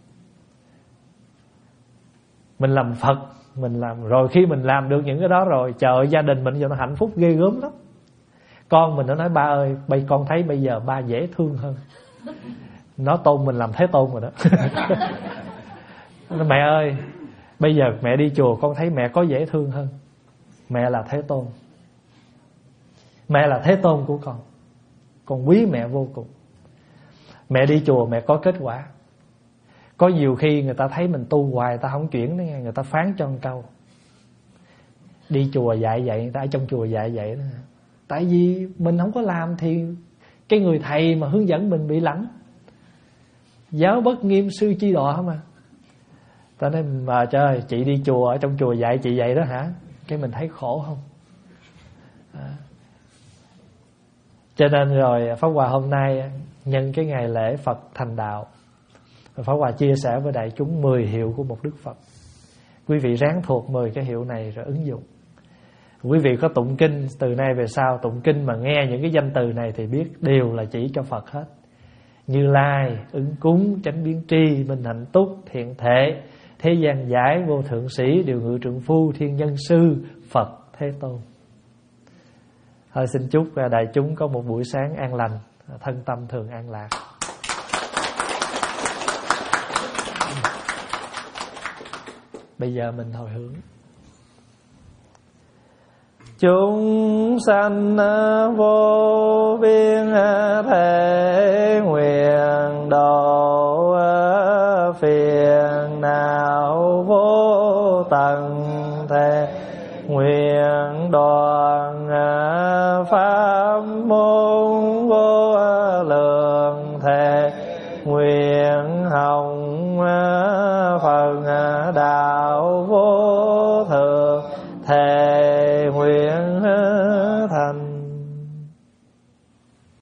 mình làm Phật. Mình làm rồi, khi mình làm được những cái đó rồi, trời, gia đình mình giờ nó hạnh phúc ghê gớm lắm. Con mình nó nói ba ơi, bây con thấy bây giờ ba dễ thương hơn. Nó tôn mình làm Thế Tôn rồi đó. Nó, mẹ ơi, bây giờ mẹ đi chùa con thấy mẹ có dễ thương hơn. Mẹ là Thế Tôn. Mẹ là Thế Tôn của con. Con quý mẹ vô cùng. Mẹ đi chùa mẹ có kết quả. Có nhiều khi người ta thấy mình tu hoài, người ta không chuyển đó nghe, người ta phán cho một câu. Đi chùa dạy vậy, người ta ở trong chùa dạy vậy đó. Tại vì mình không có làm thì cái người thầy mà hướng dẫn mình bị lãnh. Giáo bất nghiêm sư chi đọa mà. Ta nói mà trời, chị đi chùa, ở trong chùa dạy chị vậy đó hả? Cái mình thấy khổ không? À. Cho nên rồi Pháp Hòa hôm nay nhân cái ngày lễ Phật thành đạo, Pháp Hòa chia sẻ với đại chúng mười hiệu của một Đức Phật. Quý vị ráng thuộc mười cái hiệu này rồi ứng dụng. Quý vị có tụng kinh, từ nay về sau tụng kinh mà nghe những cái danh từ này thì biết đều là chỉ cho Phật hết. Như Lai, ứng cúng, chánh biến tri, minh hạnh túc, thiện thể, thế gian giải, vô thượng sĩ, điều ngự trượng phu, thiên nhân sư, Phật Thế Tôn. Thôi xin chúc đại chúng có một buổi sáng an lành, thân tâm thường an lạc. Bây giờ mình hồi hướng. Chúng sanh vô biên thể nguyện độ phiền não vô tận thể nguyện đoàn pháp môn vô lượng thể nguyện hồng Phật đạo vô thượng thể nguyện